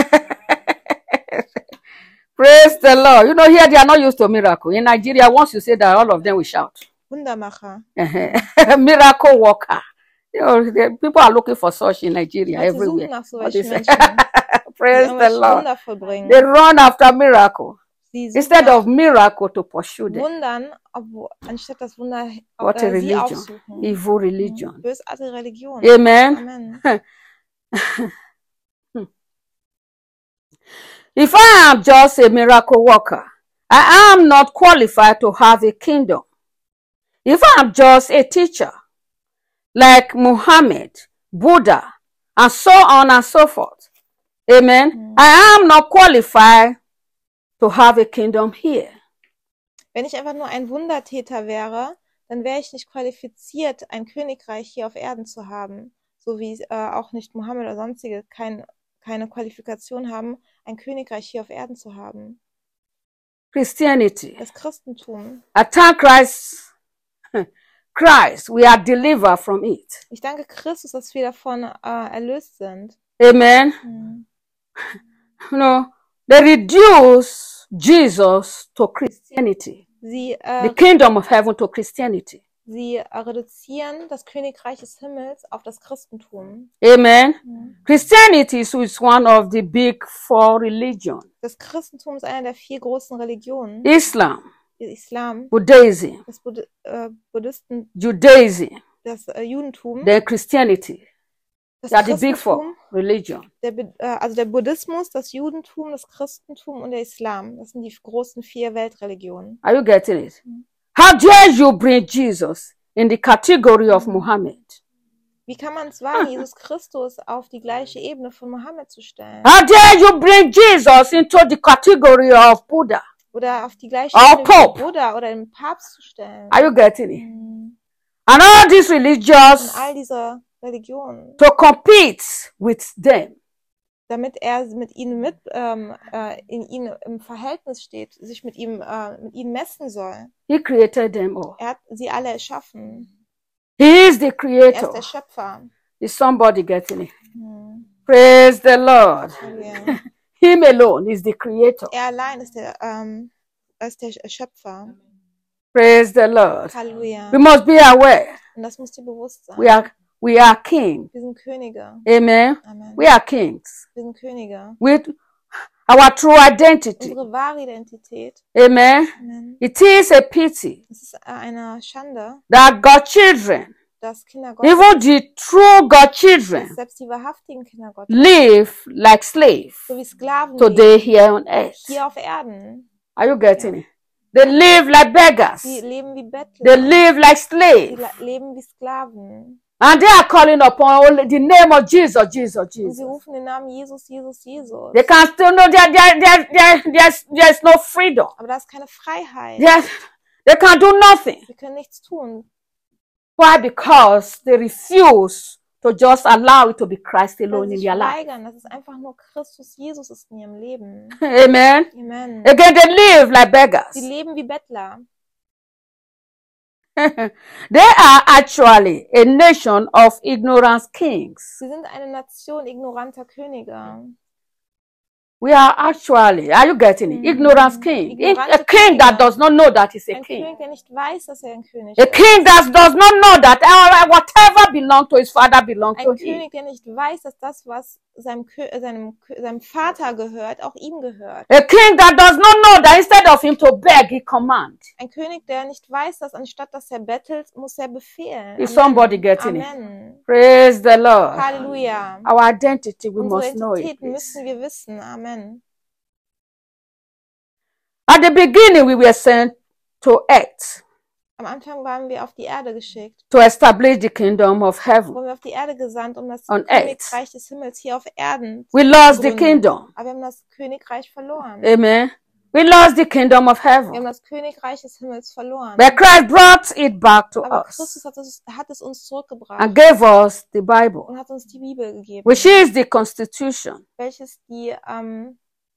Praise the Lord. You know, here they are not used to miracle. In Nigeria, once you say that, all of them will shout. Wundermacher. Miracle worker. You know, the, people are looking for such in Nigeria Leute everywhere. suchen nach so What welchen is it? Menschen, die Praise the irgendwelche Lord. Wunder vollbringen. They run after miracle Sie suchen instead nach of miracle to pursue them. Wundern, obwohl, anstatt das Wunder What a äh, sie religion. aufsuchen. Evil religion. Bösartige Religion. Amen. Amen. If I am just a miracle worker, I am not qualified to have a kingdom. If I am just a teacher, like Muhammad, Buddha, and so on and so forth, amen, Mhm. I am not qualified to have a kingdom here. Wenn ich einfach nur ein Wundertäter wäre, dann wäre ich nicht qualifiziert, ein Königreich hier auf Erden zu haben. So wie äh, auch nicht Mohammed oder sonstige kein, keine Qualifikation haben, ein Königreich hier auf Erden zu haben. Christianity. Das Christentum. I thank Christ, Christ, we are delivered from it. Ich danke Christus, dass wir davon äh, erlöst sind. Amen. Mhm. You know, they reduce Jesus to Christianity, Sie, the äh, kingdom of heaven to Christianity. sie äh, reduzieren das Königreich des Himmels auf das Christentum. Amen. Mhm. Christianity is one of the big four religions. Das Christentum ist eine der vier großen Religionen. Islam, Der Islam, Buddhism, das Bud äh, Buddhisten, Judaism, das äh, Judentum, then Christianity. das They are the big four Christentum, religions. der, Be- äh, also der Buddhismus, das Judentum, das Christentum und der Islam. Das sind die großen vier Weltreligionen. Are you getting it? How dare you bring Jesus in the category of Muhammad? Wie kann man es wagen, Jesus Christus auf die gleiche Ebene von Mohammed zu stellen? How dare you bring Jesus into the category of Buddha? Oder auf die gleiche Or Ebene wie Pope. Buddha oder den Papst zu stellen? Are you getting it? Mhm. And all these Und religions all diese Religionen, to compete with them. damit er mit ihnen mit ähm, äh, in ihnen im Verhältnis steht, sich mit ihm äh, mit ihnen messen soll. He created them all. Er hat sie alle erschaffen. He is the Er ist creator. der Schöpfer. Is somebody getting it? Mhm. Praise the Lord. Halleluja. Him alone is the creator. Er allein ist der ähm, ist der Schöpfer. Praise the Lord. Halleluja. We must be aware. Und das muss dir bewusst sein. We are we are king. Wir sind Könige. Amen. Amen. We are kings. Wir sind Könige. With our true identity. Unsere wahre Identität. Amen. Amen. It is a pity Es ist eine Schande, that God's children, dass Kinder Gottes, even the true God children, selbst die wahrhaftigen Kinder Gottes, live like slaves so wie Sklaven today leben, here on earth. hier auf Erden. Are you getting it? They live like beggars. Die leben wie They Bettler. live like Die slaves. la- leben wie Sklaven. And they are calling upon only the name of Jesus, Jesus, Und sie Jesus. rufen den Namen Jesus, Jesus, Jesus. They can still know there, there, there, there, there's, there's no freedom. Aber da ist keine Freiheit. There's, they can do nothing. Sie können nichts tun. Why? Because they refuse to just allow it to be Christ Weil alone sie in sich their life. weigern, dass es einfach nur Christus Jesus ist in ihrem Leben. Amen. Amen. Again, they live like beggars. Sie leben wie Bettler. They are actually a nation of ignorance kings. Sie sind eine Nation ignoranter Könige. We are actually, are you getting it? Mm. Ignorance king. Ignorante A king that Könige. does not know that he's a Ein king. König, der nicht weiß, dass er ein König A ist. king that does not know that uh, whatever belongs to his father belongs to Ein him. König, der nicht weiß, dass das, was seinem, Kö äh, seinem, Kö seinem Vater gehört, auch ihm gehört. A king that does not know that instead of him to beg, he commands. Ein König, der nicht weiß, dass anstatt dass er bettelt, muss er befehlen. Is somebody getting it? Amen. Praise the Lord. Halleluja. Our identity, we Unsere must know it. Identität please. müssen wir wissen. Amen. At the beginning, we were sent to earth Am Anfang waren wir auf die Erde geschickt. to establish the kingdom of heaven. Wurden wir auf die Erde gesandt, um das On Königreich des Himmels hier auf Erden zu We lost the gründen. kingdom. Aber wir haben das Königreich verloren. Amen. We lost the kingdom of Wir heaven. haben das Königreich des Himmels verloren. But Christ brought it back to Aber us Christus hat es, hat es uns zurückgebracht and gave us the Bible, und hat uns die Bibel gegeben, which is the constitution welches die, ähm,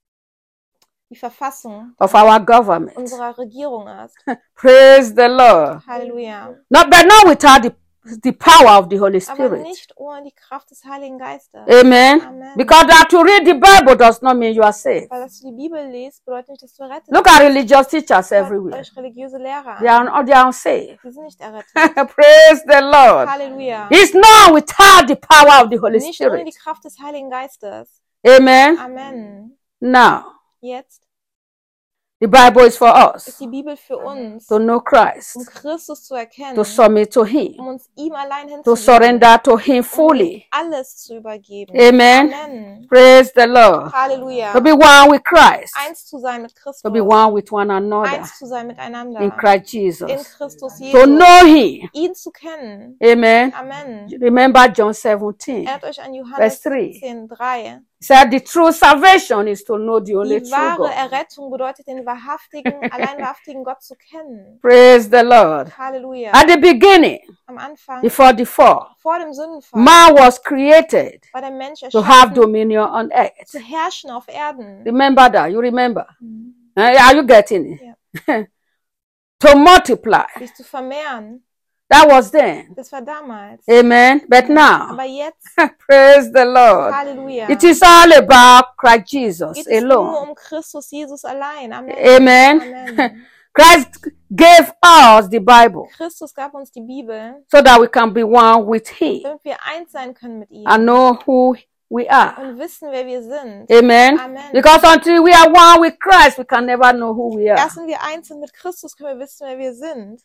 die Verfassung of our government. unserer Regierung ist. Praise the Lord. Halleluja. Not, but not without the, the power of the Holy Aber Spirit. nicht ohne die Kraft des Heiligen Geistes. Amen. Amen. Because that to read the Bible does not mean you are saved. Weil dass du die Bibel liest, bedeutet nicht, dass du errettet Look at religious teachers bist. everywhere. Euch religiöse Lehrer They an. are, they are unsaved. Die sind nicht errettet. Praise the Lord. Halleluja. It's not without the power of the Holy Nicht ohne die Spirit. Kraft des Heiligen Geistes. Amen. Amen. Now, Jetzt the Bible is for ist us die Bibel für uns, to know Christ, um Christus zu erkennen, to submit to Him, um uns ihm allein to hinzugeben, surrender to Him um ihm fully. alles zu übergeben. Amen. Amen. Praise the Lord. Halleluja. To be one with Christ, Eins zu sein mit Christus. to be one with one another Eins zu sein miteinander. in Christ In Jesus, Christus to Jesus. know Him. Ihn zu kennen. Amen. Amen. Remember John seventeen. Erinnert euch an Verse Johannes three. siebzehn, drei. He said the true salvation is to know the only Die true wahre God. Errettung bedeutet, den wahrhaftigen, allein wahrhaftigen Gott zu kennen. Praise the Lord. Halleluja. At the beginning, Am Anfang, before the fall, vor dem Sündenfall, man was created war der Mensch to have erschaffen, dominion on earth. zu herrschen auf Erden. Remember that. You remember. Mhm. Uh, are you getting it? To multiply. Sich zu vermehren. That was then. Das war damals. Amen. But now, Aber jetzt, praise the Lord. Halleluja, It is all about Christ Jesus geht es nur alone. um Christus Jesus allein. Amen. Amen. Amen. Christ gave us the Bible Christus gab uns die Bibel, so that we can be one with Him damit wir eins sein können mit ihm and know who we are. und wissen, wer wir sind. Amen. Amen. Because until we are one with Christ, we can never know who we are. Erst wenn wir eins sind mit Christus, können wir wissen, wer wir sind.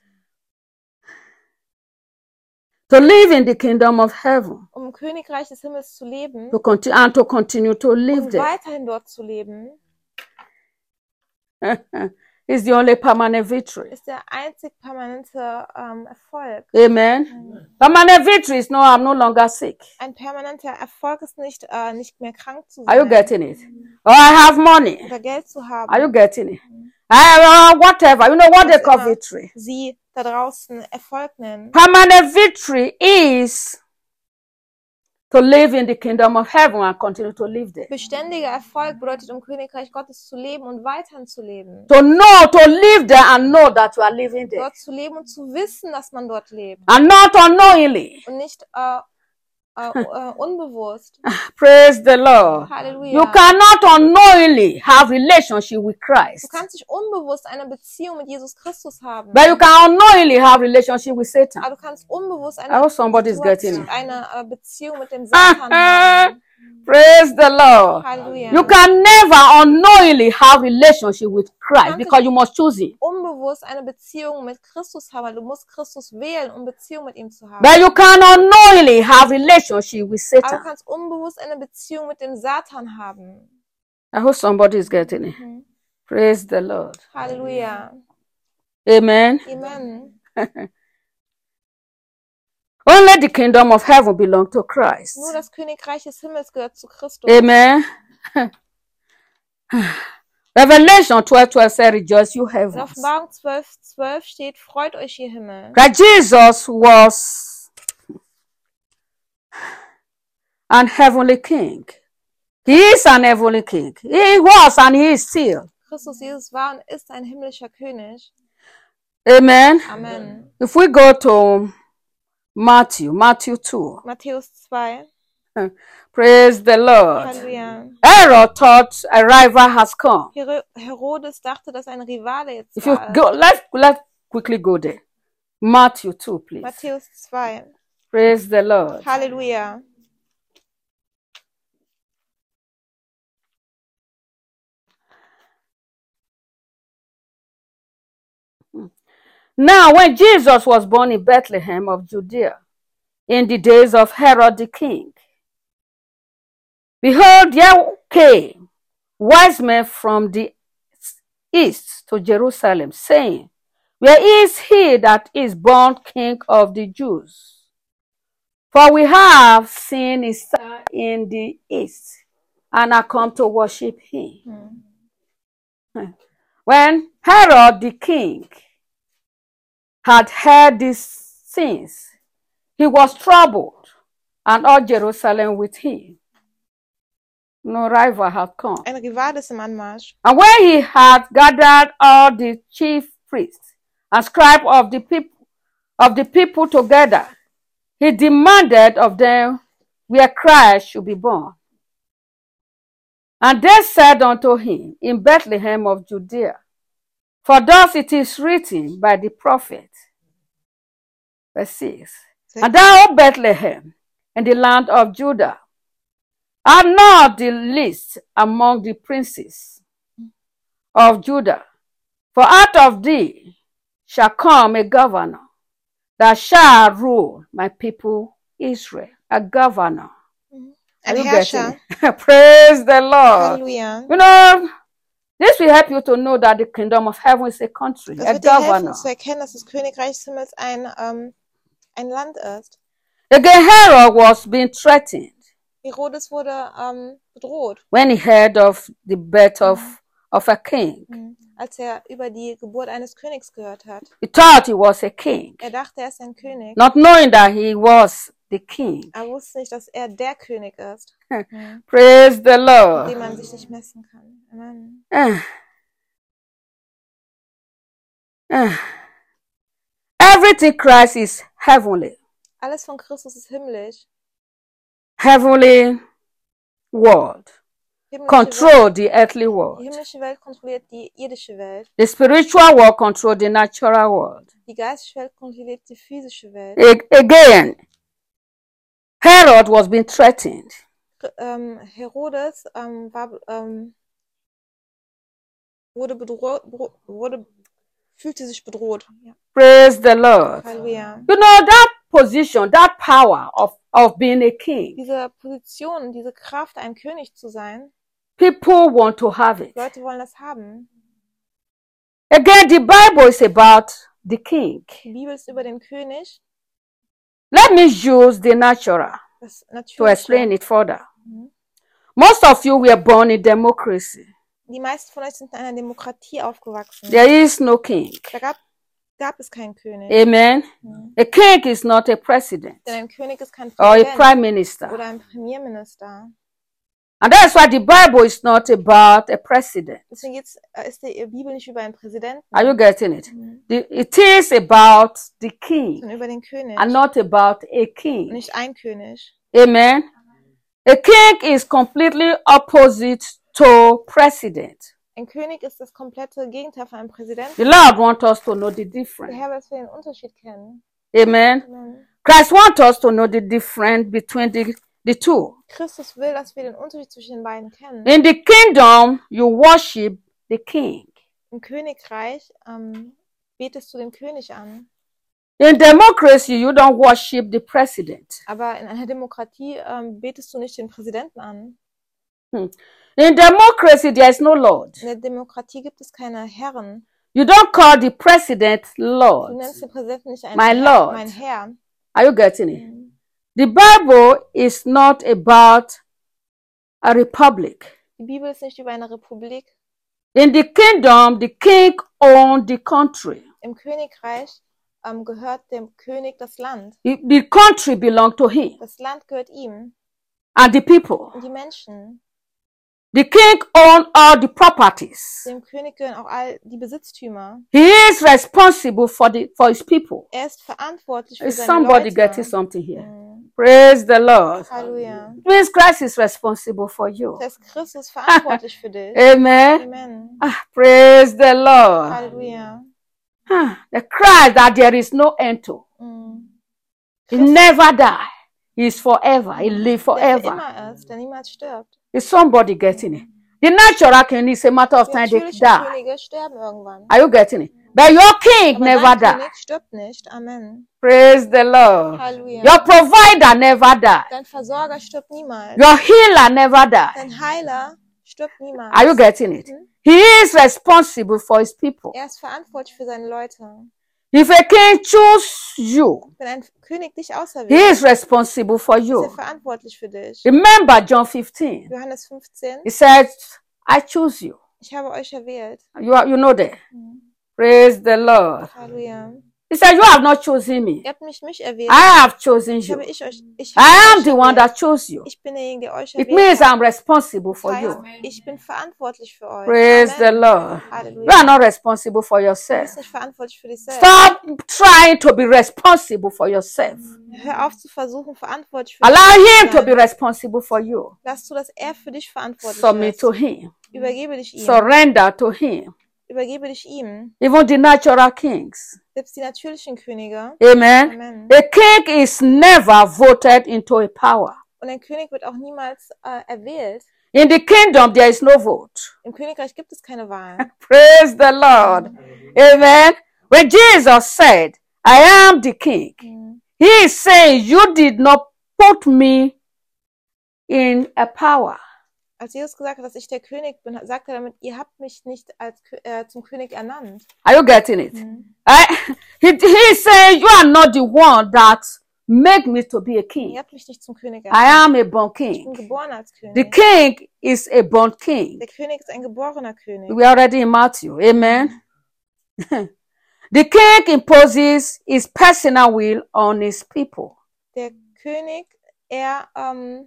To live in the kingdom of heaven, Um im Königreich des Himmels zu leben to continue and to continue to live und there. weiterhin dort zu leben. is the only permanent victory. ist der einzig permanente ähm, Erfolg. Amen. Permanent victory is no, I'm no longer sick. Ein permanenter Erfolg ist nicht, äh, nicht mehr krank zu Are you sein getting it? Or I have money. oder Geld zu haben. Are you getting it? I, uh, whatever. You know what they Was call immer victory? Sie da draußen Erfolg nennen. Permanent victory is to live in the kingdom of heaven and continue to live there. Beständiger Erfolg bedeutet, im Königreich Gottes zu leben und weiterhin zu leben. To know, to live there and know that you are living there. Dort zu leben und zu wissen, dass man dort lebt. And not unknowingly. Und nicht äh, äh, äh, unbewusst. Praise the Lord. Halleluja. You cannot unknowingly have relationship with Du Christ. kannst nicht unbewusst eine Beziehung mit Jesus Christus haben. But you can unknowingly have relationship with Satan. Aber du kannst unbewusst I eine, hope somebody is getting Situation, it. eine äh, Beziehung mit dem Satan haben. Praise the Lord. Halleluja. You can never unknowingly have relationship with Christ because you must choose him. Unbewusst eine Beziehung mit Christus haben, weil du musst Christus wählen, um Beziehung mit ihm zu haben. But you can unknowingly have relationship with Aber du Satan. kannst unbewusst eine Beziehung mit dem Satan haben. I hope somebody is getting it. Mhm. Praise the Lord. Halleluja. Amen. Amen. Only the kingdom of heaven belongs to Christ. Nur das Königreich des Himmels gehört zu Christus. Amen. Revelation twelve twelve says, rejoice, you In heavens. Offenbarung zwölf zwölf steht, freut euch ihr Himmel. That Jesus was an heavenly king. He is an heavenly king. He was and he is still. Christus Jesus war und ist ein himmlischer König. Amen. Amen. If we go to Matthew, Matthew two, Matthäus zwei. praise the Lord. Halleluja. Herod thought a rival has come. Hero- Herodes dachte, dass ein Rivale jetzt If you da ist. go, let's, let's quickly go there. Matthew two, please. Matthäus zwei. Praise the Lord. Halleluja. Now, when Jesus was born in Bethlehem of Judea, in the days of Herod the king, behold, there came wise men from the east to Jerusalem, saying, where is he that is born King of the Jews? For we have seen his star in the east, and are come to worship him. Hmm. When Herod the king had heard these things, he was troubled, and all Jerusalem with him. No rival had come. Ein Rivale ist im Anmarsch. And when he had gathered all the chief priests and scribes of the people of the people together, he demanded of them where Christ should be born. And they said unto him, in Bethlehem of Judea, for thus it is written by the prophet. Verse six. And thou, O Bethlehem, in the land of Judah, art not the least among the princes of Judah, for out of thee shall come a governor that shall rule my people Israel. A governor. Ein Are you Herrscher. getting it? Praise the Lord. Halleluja. You know, this will help you to know that the kingdom of heaven is a country, Das a wird dir helfen governor. zu erkennen, dass das Königreich des Himmels ein, ähm, ein Land ist. Again, Herod was being threatened Herodes wurde ähm, bedroht, when he heard of the birth of, of a king. mhm. als er über die Geburt eines Königs gehört hat. He thought he was a king, Er dachte, er ist ein König. not knowing that he was the king. Er wusste nicht, dass er der König ist, mhm. Praise the mit dem Lord. man sich nicht messen kann. Amen. Ah. Ah. Everything Christ is heavenly. Alles von Christus ist himmlisch. Heavenly world. Himmlische Welt, Control the earthly die world. himmlische Welt kontrolliert die irdische Welt. The spiritual world control the natural world. Die geistige Welt kontrolliert die physische Welt. A- Again, Herod was being threatened. Ähm, Herodes ähm, war, ähm, wurde bedroht, wurde, fühlte sich bedroht. Ja. Praise the Lord. Halleluja. You know, that position, that power of, of being a king, Diese Position, diese Kraft, ein König zu sein, people want to have it. Leute wollen das haben. Again, the Bible is about the king. Die Bibel ist über den König, Let me use the natural das to explain Natürliche. it further. Mhm. Most of you were born in democracy. Die meisten von euch sind in einer Demokratie aufgewachsen. There is no king. Da gab, gab es keinen König. Amen. Mhm. A king is not a president Denn ein König ist kein or a Präsident prime minister. oder ein Premierminister. And that's why the Bible is not about a president. Deswegen geht's, äh, ist die Bibel nicht über einen Präsidenten, Are you getting it? Mhm. The- It is about the king sondern über den König. and not about a Und king. nicht ein König. Amen. A king is completely opposite to president. Ein König ist das komplette Gegenteil von einem Präsidenten. The Lord wants us to know the Der difference. Herr will, dass wir den Unterschied kennen. Amen. Amen. Christ wants us to know the difference between the, the two. Christus will, dass wir den Unterschied zwischen den beiden kennen. In the kingdom, you worship the king. Im Königreich ähm, betest du den König an. In democracy, you don't worship the president. Aber in einer Demokratie ähm, betest du nicht den Präsidenten an. In democracy, there is no Lord. In der Demokratie gibt es keine Herren. You don't call the president Du Lord. nennst den Präsidenten nicht einen My Herr, Lord. mein Herr. Are you getting it? Mhm. The Bible is not about a republic. Die Bibel ist nicht über eine Republik. In the kingdom, the king owns the country. Im Königreich ähm, gehört dem König das Land. The the country belongs to him Das Land gehört ihm and the people. und die Menschen. The king owns all the properties. Dem König gehören auch all die Besitztümer. He is responsible for the for his people. Er ist verantwortlich für Is seine somebody Leute. getting something here? Mhm. Praise the Lord. Halleluja. It means Christ is responsible for you. Das heißt, Christus ist verantwortlich für dich. Amen. Amen. Ah, praise the Lord. Halleluja. Ah, the Christ that there is no end to. Mhm. He never die. He is forever. He live Der für forever. immer ist, der niemals stirbt. Is somebody getting it? The natural king is a matter of Die time they natürlichen die. Könige sterben irgendwann. Are you getting it? But your king Aber never dein die. König stirbt nicht. Amen. Praise the Lord. Halleluja. Your provider never die. Dein Versorger stirbt niemals. Your healer never die. Dein Heiler stirbt niemals. Are you getting it? Mhm. He is responsible for his people. Er ist verantwortlich für seine Leute. If a king choose you, Wenn ein König dich he auserwählt, is responsible for ist er you. verantwortlich für dich. Remember John fifteen. Johannes fünfzehn. He said, I choose you. Ich habe euch erwählt. You, are, you know that. Mhm. Praise the Lord. Halleluja. He said, you have not chosen me. Ihr habt mich nicht erwählt. I have chosen Ich habe you. ich euch. Ich, I habe am euch the one erwählt. that chose you. Ich bin derjenige, der euch It erwählt means hat. I'm responsible for Das heißt, you. ich bin verantwortlich für euch. Praise the Amen. Lord. You Halleluja. are not responsible for Du yourself. bist nicht verantwortlich für dich selbst. Stop trying to be responsible for yourself. Hör auf zu versuchen, verantwortlich für dich Allow selbst him zu to be sein. responsible for you. Lass zu, dass er für dich verantwortlich Submit ist. to him. Übergebe dich ihm. Surrender to him. Übergebe dich ihm. Even the natural kings. Selbst die natürlichen Könige. Amen. Amen. A king is never voted into a power. Und ein König wird auch niemals äh, erwählt. In the kingdom, there is no vote. Im Königreich gibt es keine Wahlen. Praise the Lord. Amen. When Jesus said, I am the king, Mhm. he is saying, you did not put me in a power. Als Jesus gesagt hat, dass ich der König bin, sagt er damit, ihr habt mich nicht als Kö- äh, zum König ernannt. Are you getting it? Mhm. I, he, he is saying, you are not the one that make me to be a Ihr king. habt mich nicht zum König I ernannt. am a born Ich bin king. geboren als The König. king is a born king. Der König ist ein geborener König. We are already in Matthew. Amen. The king imposes his personal will on his people. Der König, er, ähm,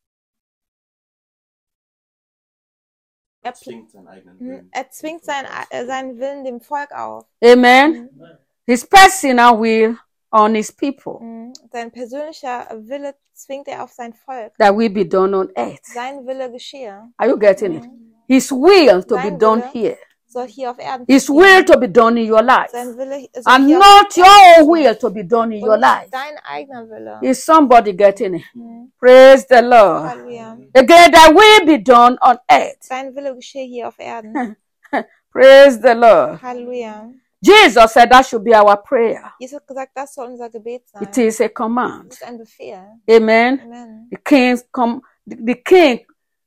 er, zwingt seinen eigenen Mhm. Willen. er zwingt seinen, äh, seinen Willen dem Volk auf. Amen. His personal will on his people Mhm. Sein persönlicher Wille zwingt er auf sein Volk. that will be done on earth. Sein Wille geschehe. Are you getting it? His will to be Sein done Wille here. soll hier auf Erden His passieren. will to be done in your life. Sein Wille soll And hier not auf your Erden own passieren. will to be done in Und your nicht life. dein eigener Wille. Is somebody getting it? Mhm. Praise the Lord. Halleluja. Again, that will be done on earth. Sein Wille geschehe hier auf Erden. Praise the Lord. Halleluja. Jesus said that should be our prayer. Jesus hat gesagt, das soll unser Gebet sein. It is a Das command. ist ein Befehl. Amen. Amen. The king come. The the king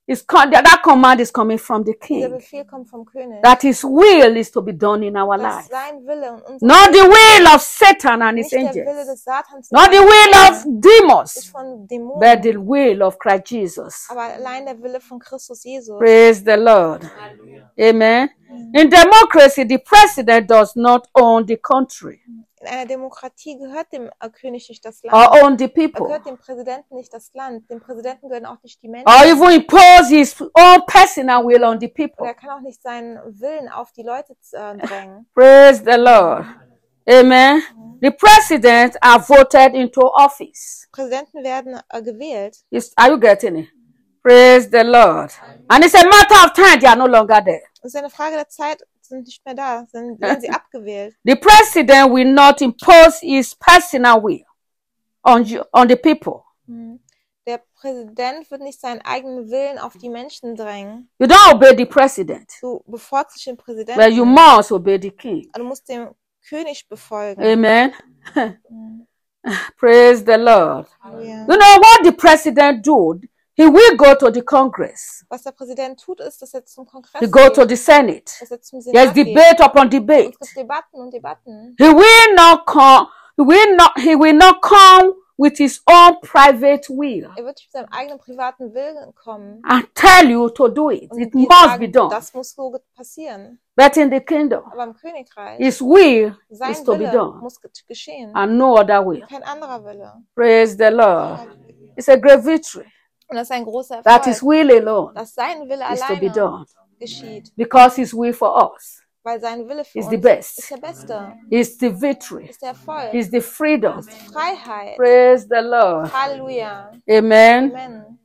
is con- that command is coming from the Dieser king. Befehl kommt vom König. That his will is to be done in our Dass life. sein Wille und unser Not the Wille, will of Satan and his nicht der Wille angels. des Satans, und Not the seiner will of Engel, nicht demons. von But Dämonen, the will of Christ Jesus. aber allein der Wille von Christus Jesus. Praise the Lord. Amen. In democracy, the president does not own the country In einer Demokratie gehört dem äh, König nicht das Land. or own the Er people gehört dem Präsidenten nicht das Land. Dem Präsidenten gehören auch nicht die Menschen. or even impose his own personal will on the Und people. er kann auch nicht seinen Willen auf die Leute äh, drängen. Praise the Lord. Amen. The president are voted into office. Präsidenten werden äh, gewählt. Is- Are you getting it? Praise the Lord. And it's a matter of time they are no longer there. Es ist eine Frage der Zeit, sind nicht mehr da, sind, werden sie abgewählt. The president will not impose his personal will on you, on the people. Mhm. Der Präsident wird nicht seinen eigenen Willen auf die Menschen drängen. You don't obey the president, Du befolgst den Präsidenten, but you must obey the king. aber du musst dem König befolgen. Amen. Mhm. Praise the Lord. Halleluja. You know what the president do? He will go to the Congress. Was der Präsident tut, ist, dass er zum Kongress He go to geht, the Senate. dass er zum There's Senat geht. debate upon Und debate. es gibt Debatten und Debatten. He will not come. He will not. He will not come with his own private will Er wird mit seinem eigenen privaten Willen kommen and tell you to do it. und It dir must be sagen, done. das muss so ge- passieren. But in the kingdom, Aber im Königreich, his will is sein to be Wille done, muss ge- geschehen. and no other will. Kein anderer Wille. Praise the Lord. It's a great victory. Und das ist ein großer That his Erfolg, will alone dass sein Wille is to be alleine done, geschieht. because his will for us Weil sein Wille für is uns the best. ist der Beste, is the victory, ist der Erfolg, is the freedom. ist die Freiheit. Praise the Lord. Halleluja. Amen. Amen.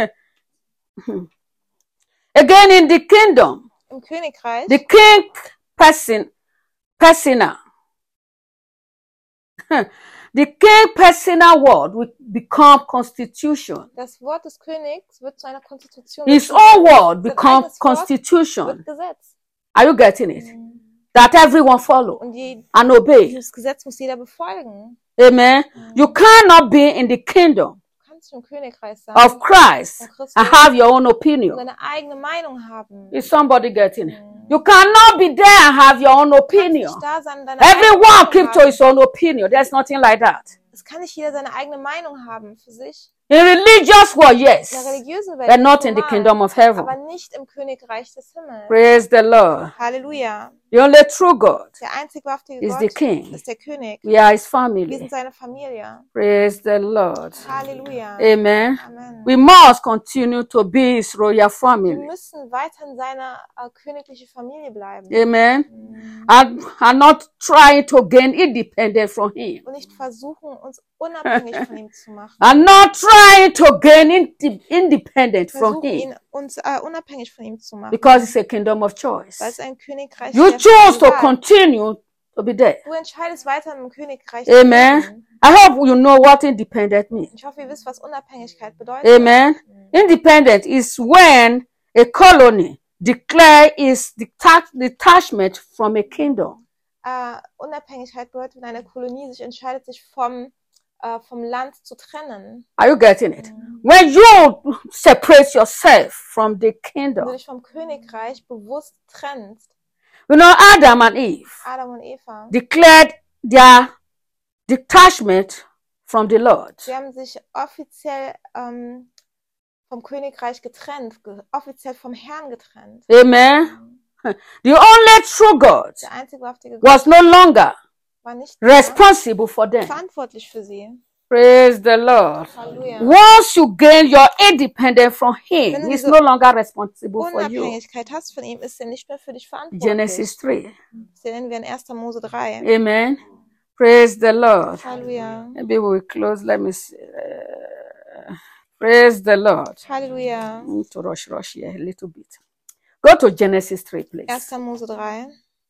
Again, in the kingdom, Im Königreich, the king person, persona, the king personal word will become constitution. das Wort des Königs wird zu einer Konstitution. His wird own Gesetz. word Sein become eigenes Wort constitution. wird Gesetz. Are you getting it? That everyone follow Und die, and obey. dieses Gesetz muss jeder befolgen. Amen. You cannot be in the kingdom Du kannst im Königreich sein of Christ von Christus and have your own und opinion. deine eigene Meinung haben. Is somebody getting it? You cannot be there and have your own Du kannst opinion. nicht da sein und deine eigene Everyone Meinung keep to haben. his own opinion. There's nothing like that. Es kann nicht jeder seine eigene Meinung haben für sich. In religious world, In der yes, religiösen but Welt not ist in the normal, kingdom of aber heaven. nicht im Königreich des Himmels. Praise the Lord. Halleluja. The only true God Der einzig wahrhaftige is the Gott King. ist der König. We are his Wir family. sind seine Familie. Praise the Lord. Halleluja. Amen. Amen. We must continue to be his royal Wir family. müssen weiter in seiner äh, königlichen Familie bleiben. Amen. Mhm. And, and not trying to gain independence from him. Und nicht versuchen, uns unabhängig von ihm zu machen. And not trying to gain inde- independent from Versuchen, him. ihn, uns äh, unabhängig von ihm zu machen. Because it's a kingdom of choice. Weil es ein Königreich You der choose to Wahl. continue to be there. Du entscheidest weiter im Königreich. zu Amen. leben. I hope you know what independent means. Ich hoffe, ihr wisst, was Unabhängigkeit bedeutet. Amen. Independent is when a colony declare its deta- detachment from a kingdom. Äh, Unabhängigkeit bedeutet, wenn eine Kolonie sich entscheidet, sich vom, äh, vom Land zu trennen. Are you getting it? When you separate yourself from the Wenn du kingdom. dich vom Königreich bewusst trennst. You know, Adam and Eve Adam und Eva, declared their detachment from the Lord. sie haben sich offiziell ähm, vom Königreich getrennt, ge offiziell vom Herrn getrennt. Amen. The only true God Der einzige wahrhaftige Gott was no longer war nicht mehr responsible for them. verantwortlich für sie. Praise the Lord. Halleluja. Once you gain your independence from Wenn Him, du He's diese no longer responsible for you. Unabhängigkeit hast von ihm, ist er nicht mehr für dich verantwortlich. Genesis three. Das nennen wir in erster Mose drei. Amen. Praise the Lord. Halleluja. Maybe we'll close. Let me see. Uh, praise the Lord. Halleluja. I need to rush, rush here a little bit. Go to Genesis three, please. erster Mose drei.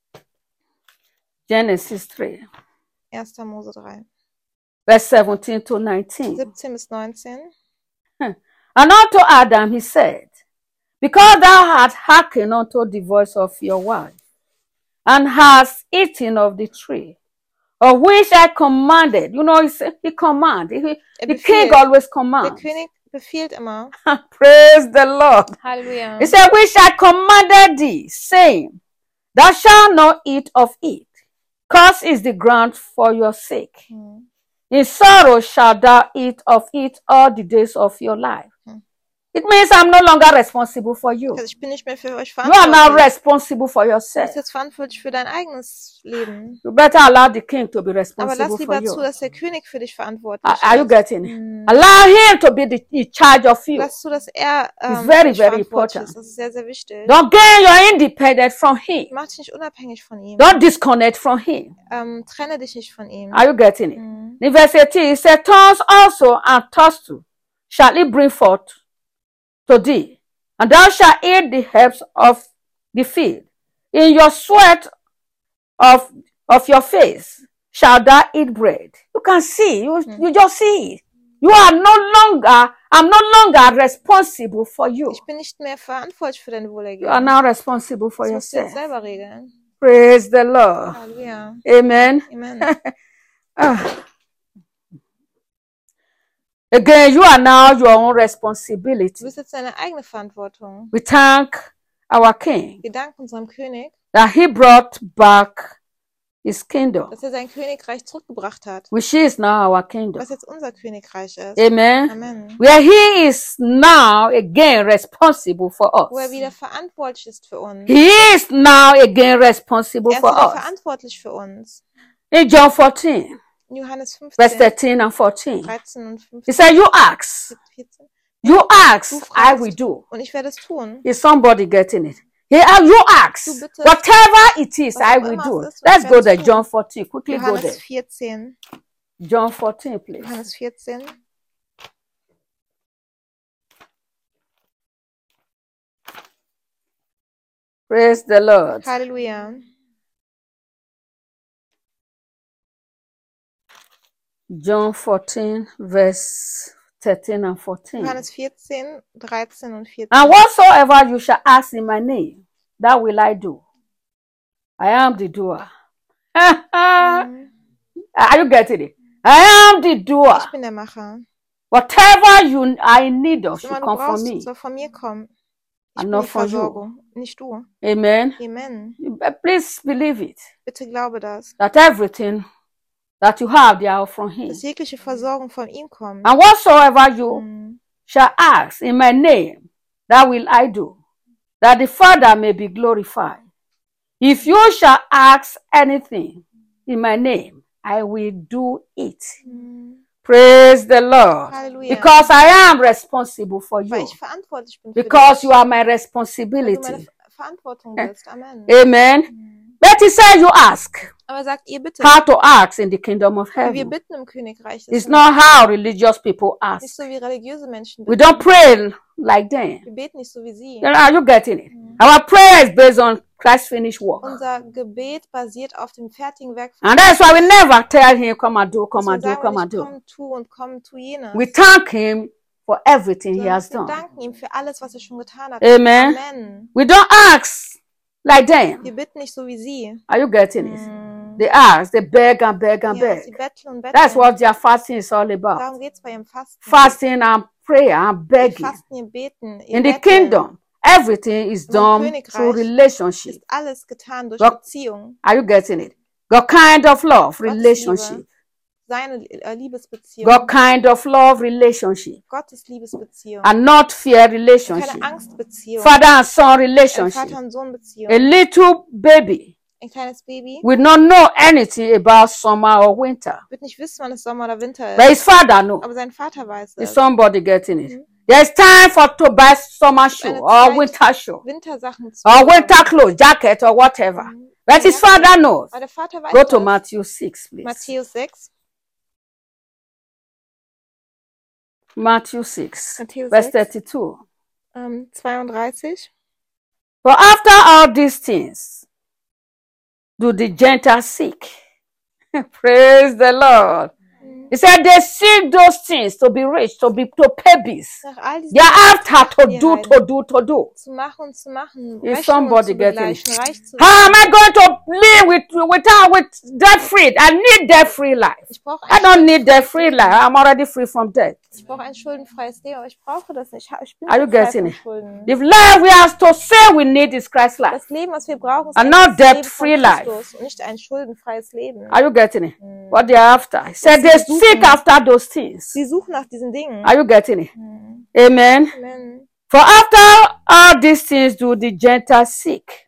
Genesis three, erster Mose drei. verse seventeen to nineteen. siebzehn bis neunzehn. And unto Adam he said, because thou hast hearkened unto the voice of your wife, and hast eaten of the tree, of which I commanded. You know, he, said- he commanded. He- Er the king befiehlt. always Der commands. König befiehlt immer. Praise the Lord. Halleluja. He said, which I commanded thee, saying, thou shalt not eat of it. Curse is the ground for your sake. Hm. In sorrow shalt thou eat of it all the days of your life. Hm. It means I'm no longer responsible for you. Also ich bin nicht mehr für euch You are now verantwortlich. responsible for Du yourself. bist jetzt verantwortlich für dein eigenes Leben. You better allow the king to be Aber responsible lass for lieber you. zu, dass der König für dich verantwortlich Are, are you ist. getting it? Hm. Allow him to be the, in charge of you. Lass zu, dass er ähm, It's very, für dich very verantwortlich important. ist. Das ist sehr, sehr wichtig. Don't gain your independence from him. Mach dich nicht unabhängig von ihm. Don't disconnect from him. Ähm, trenne dich nicht von ihm. Are you getting it? Hm. In verse eighteen, it says, thorns also and tussle shall it bring forth to thee, and thou shalt eat the herbs of the field. In your sweat of, of your face shall thou eat bread. You can see, you, Hmm. you just see it. You are no longer, I'm no longer responsible for you. Ich bin nicht mehr verantwortlich für dein You are Wohlergehen. now responsible for Das musst du jetzt yourself. selber regeln. Praise the Lord. Halleluja. Amen. Amen. Ah. Again, you are now your own Du responsibility. bist jetzt deine eigene Verantwortung. We thank our King Wir danken unserem König, that he brought back his kingdom, dass er sein Königreich zurückgebracht hat, which is now our kingdom. was jetzt unser Königreich ist. Amen. Amen. Where he is now again responsible for Wo er us. wieder verantwortlich ist für uns. He is now again responsible Er ist for wieder us. verantwortlich für uns. In John fourteen, In Johannes verse fünfzehn, thirteen and fourteen, dreizehn und he fünfzehn, said, you ask, vierzehn. you ask, Du I fragst will do. und ich werde es tun. Is somebody getting it? Yeah, you ask. Du bittest, Whatever it is, was I auch will immer do. es ist, Let's ich go werde there. es tun. John fourteen. Quickly go there. Johannes vierzehn. John fourteen, please. Johannes vierzehn. Praise the Lord. Halleluja. John fourteen, verse thirteen and fourteen. Johannes vierzehn, dreizehn und vierzehn. And whatsoever you shall ask in my name, that will I do. I am the doer. Mhm. Are you getting it? I am the doer. Ich bin der Macher. Whatever you are in need of Was should immer du come from brauchst, me. soll von mir kommen. Ich And bin not die from you. Versorgung, nicht du. Amen. Amen. Please believe it. Bitte glaube das. That everything that you have, they are from him. Dass jegliche Versorgung von ihm kommt. And whatsoever you Mhm. shall ask in my name, that will I do, that the Father may be glorified. If you shall ask anything in my name, I will do it. Mhm. Praise the Lord. Halleluja. Because I am responsible for Weil you. ich verantwortlich bin für Because dich. you are my Weil du meine responsibility. Ver- Verantwortung bist. Amen. Amen. Mhm. But he said you ask. Aber sagt ihr bitte, How to ask in the kingdom of wie wir heaven. bitten im Königreich des It's Himmels. not how religious people Nicht ask. so wie religiöse Menschen We bitten. don't pray like them. Wir beten nicht so wie sie. Are you getting it? Mhm. Our prayer is based on Christ's finished work. Unser Gebet basiert auf dem fertigen Werk von And that's why we never tell him, come and do, come Deswegen and do, sagen wir come and nicht, do. komm, tu und komm, tu jenes. We thank him for everything he Sondern has wir done. danken ihm für alles, was er schon getan hat. Amen. Amen. We don't ask like them. Wir bitten nicht so wie sie. Are you getting it? Mm. They ask, they beg and beg and Ja, sie beg. betteln und betteln. That's what their fasting is all about. Darum geht es bei ihrem Fasten. Fasting and prayer and Ihr begging. Fasten, ihr Beten, ihr In the Betteln. kingdom, everything is Im done Königreich through relationship. Ist alles getan durch Gott- Beziehung. Are you getting it? God kind of love, Gottes relationship. Liebe. Seine äh, Liebesbeziehung. God kind of love, relationship. Gottes Liebesbeziehung. And not fear Keine relationship. Angstbeziehung. Father and son Eine relationship. Vater- und Sohn-Beziehung. A little baby Ein kleines Baby will not know anything about summer or winter. wird nicht wissen, wann es Sommer oder Winter But ist. his father knows. Aber sein Vater weiß Is es. somebody getting it? Mhm. There's time for to buy summer shoe eine or Zeit, winter shoe Wintersachen zu or kaufen. winter clothes, jacket or whatever. Mhm. But his Ja. father knows. Aber der Vater weiß Go to das. Matthew six, please. Matthäus sechs. Matthew six, Matthäus verse sechs, thirty-two. ähm, zweiunddreißig. For after all these things do the Gentiles seek. Praise the Lord. Mhm. He said they seek those things to be rich, to be to pay bills. Nach all diesen They are after to die do, to do, to do. zu machen und zu machen, Is Rechnungen somebody zu getting begleichen, it? reich zu How am werden. I going to live with without with debt free? I need debt free life. Ich brauche I ein, don't need debt free life. I'm already free from debt. ich brauche ein schuldenfreies Leben, aber ich brauche das nicht. Ich ha- Ich bin Are you schon frei getting von it? Schulden. The life we have to say we need is Christ's life. Das Leben, was wir brauchen, ist And ein not Leben von debt-free life. Christus und nicht ein schuldenfreies Leben. Are you getting it? Hm. What they are after. He said they seek after those things. Sie suchen nach diesen Dingen. Are you getting it? Hm. Amen. Amen. For after all these things do the Gentiles seek.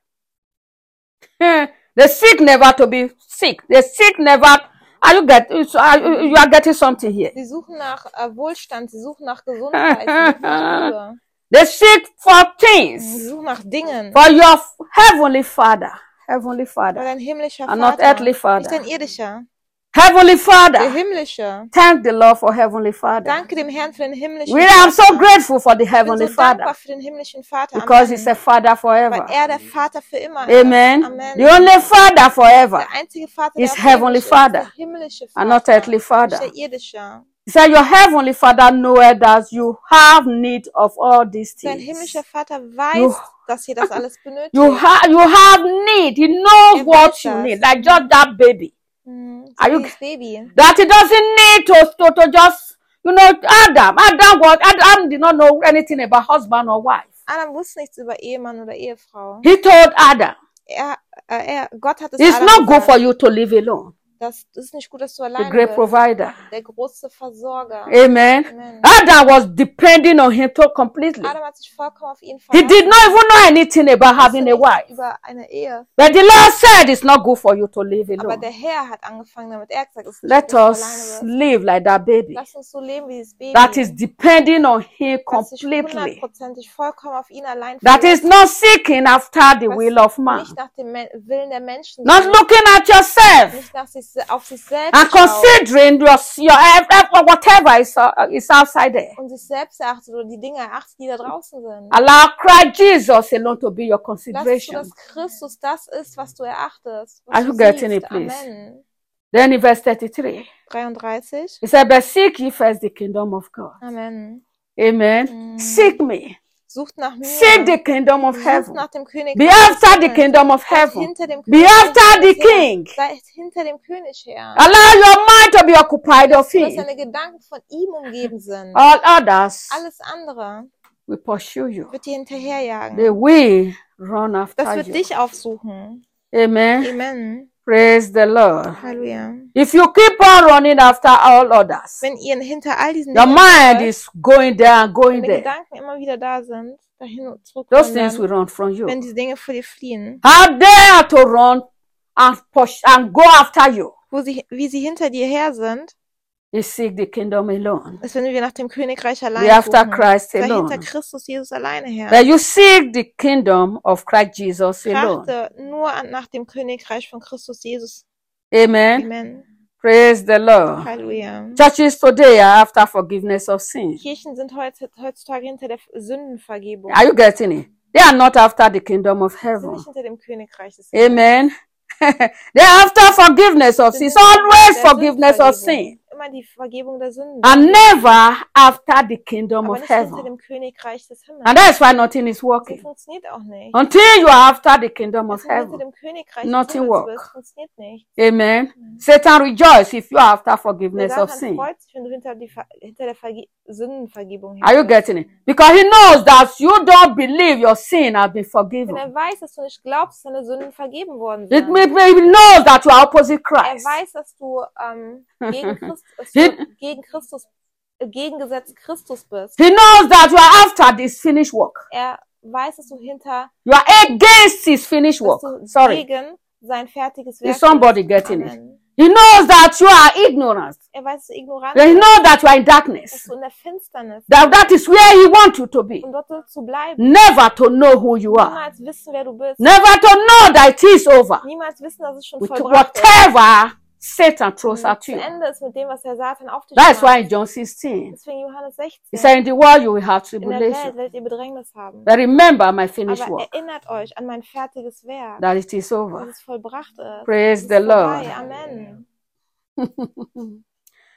They seek never to be sick. They seek never. Are you get? You are getting something here. Sie suchen nach äh, Wohlstand, sie suchen nach Gesundheit, sie suchen nach Liebe. They seek for Sie things suchen nach Dingen. for your heavenly Father. Heavenly Weil Father. dein himmlischer And not Vater, earthly father. nicht dein irdischer, Heavenly der Father. himmlische. Thank the Lord for Heavenly Father. Danke dem Herrn für den himmlischen We are so Vater. grateful for the Ich bin Heavenly so dankbar Father für den himmlischen Vater. because Amen. He's a Father forever. Weil er der Vater für immer ist. Amen. Amen. The only Father forever. Der einzige Vater, is der Heavenly ist, Father ist der himmlische and not Vater, earthly nicht Father. der irdische. He said, your Heavenly Father knoweth that you have need of all these Dein things. himmlischer Vater weiß, You- dass ihr das alles benötigt. You, ha you have need. He knows Er what weiß you das. need, like just that baby. Hm, so Are you- dieses Baby. That he doesn't need to, to, to just, you know, Adam. Adam was, Adam did not know anything about husband or wife. Adam wusste nichts über Ehemann oder Ehefrau. He told Adam, Er, äh, er, Gott hat es it's Adam not good gesagt. for you to live alone. Das ist nicht gut, dass du The alleine great bist. provider. Der große Versorger. Amen. Amen. Adam was depending on him to completely. Adam hat sich vollkommen auf ihn He verlassen. did not even know anything about Er wusste having a nichts wife. über eine Ehe. But the Lord said it's not good for you to live Aber alone. der Herr hat angefangen damit. Er hat gesagt, es ist nicht Let gut, dass du us alleine bist. live like that baby Lass uns so leben wie dieses Baby. that is depending on him das sich completely. hundertprozentig vollkommen auf ihn allein That is verlässt. not seeking after the Was will of man. nicht nach dem Men- Willen der Menschen Not sucht, looking at yourself nicht nach sich, se- auf sich selbst and schaut considering your, your whatever is, uh, is outside there. und sich selbst erachtet oder die Dinge erachtet, die da draußen sind. Allow Christ Jesus alone to be your Lass es so, consideration. dass Christus das ist, was du erachtest. Was Are du you getting siehst. it, please? Amen. Then in verse thirty-three, dreiunddreißig. he said, but seek ye first the kingdom of God. Amen. Amen. Mm. Seek me. Sucht nach mir. Seek the kingdom of Sucht heaven. nach dem König. Be after the kingdom of Seid heaven. hinter dem Be König after the her. king. Seid hinter dem König her. Allow your mind to be occupied of Dass him. deine Gedanken von ihm umgeben sind. All others Alles andere will pursue you. wird dir hinterherjagen. They will run Das after wird you. dich aufsuchen. Amen. Amen. Praise the Lord. Halleluja. If you keep on running after all others, Wenn ihr hinter all diesen your Dingen mind folgt, is going there and going deine there. Gedanken immer wieder da sind, dahin und zurück Those things will wandern, run from you. wenn diese Dinge vor dir fliehen, How dare to run and push and go after you? wo sie, wie sie hinter dir her sind, You seek the kingdom alone. ist, wenn wir nach dem Königreich Be allein after suchen. Christ Sei hinter alone. Christus Jesus alleine her. That you seek the kingdom of Christ Jesus alone. Trachte nur an, nach dem Königreich von Christus Jesus. Amen. Amen. Praise the Lord. Halleluja. Churches today are after forgiveness of sin. Kirchen sind heutz- heutzutage hinter der Sündenvergebung. Are you getting it? They are not after the kingdom of Sie sind heaven. nicht hinter dem Königreich des Himmels. Amen. They are after forgiveness of sin. Sie It's sind always hinter der forgiveness of Sündenvergebung. sin. Immer die Vergebung der Sünden. And never after the kingdom Aber of nicht hinter heaven. dem Königreich des Himmels. And that's why nothing is So working. funktioniert auch nicht. Until you are after the kingdom of Wenn du hinter heaven. dem Königreich des Nothing Himmels work. bist, funktioniert nicht. Amen. Satan rejoice if you are after Der forgiveness of Satan sin. freut sich, wenn du hinter, die, Ver- hinter der Verge Sündenvergebung her Are you bist. getting it? Because he knows that you don't believe your sin has been Wenn forgiven. er weiß, dass du nicht glaubst, dass deine Sünden vergeben worden It sind. may- may- he knows that you are opposite Er Christ. weiß, dass du ähm, gegen, Christ, dass He- du gegen Christus, äh, gegengesetzt Christus bist. He knows that you are after this finished work. Er weiß, dass du hinter, You are against his finished dass work. du Sorry. gegen sein fertiges Werk Is somebody bist. getting it? Amen. He knows that you are ignorant. Er weiß, dass du ignorant He bist, knows that you are in dass darkness. du in der Finsternis That that is where he wants you to be. um dort zu bleiben. Never to know who you are. Niemals wissen, wer du bist. Never to know that it is over. Niemals wissen, dass es schon With vollbracht ist. whatever Satan throws Und at zu you. Ende ist mit dem, was der Satan auf dich That's why in macht. John sixteen, Deswegen Johannes he sechzehn. said, in the world you will have In der Welt tribulation. werdet ihr Bedrängnis haben. But remember my finished Aber work, erinnert euch an mein fertiges Werk, that it is dass over. es vollbracht ist. Praise Es the ist vorbei. Lord. Amen.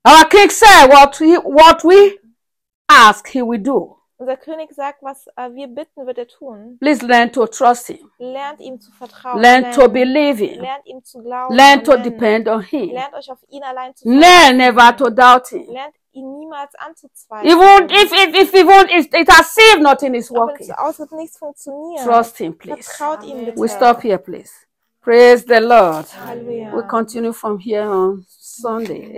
Our king said, what we, what we ask, he will do. Unser König sagt, was äh, wir bitten, wird er tun. Please learn to trust him. Lernt ihm zu vertrauen. Learn to Amen. believe him. Lernt ihm zu glauben. Learn to Amen. depend on him. Lernt euch auf ihn allein zu Learn verlassen. never to doubt him. Lernt ihn niemals anzuzweifeln. Even if, if, if even if it has seemed nothing is Auch wenn es working. so aussieht, nichts funktioniert. Trust him, please. Vertraut ihm bitte. We stop here, please. Praise the Lord. Halleluja. We continue from here on Sunday.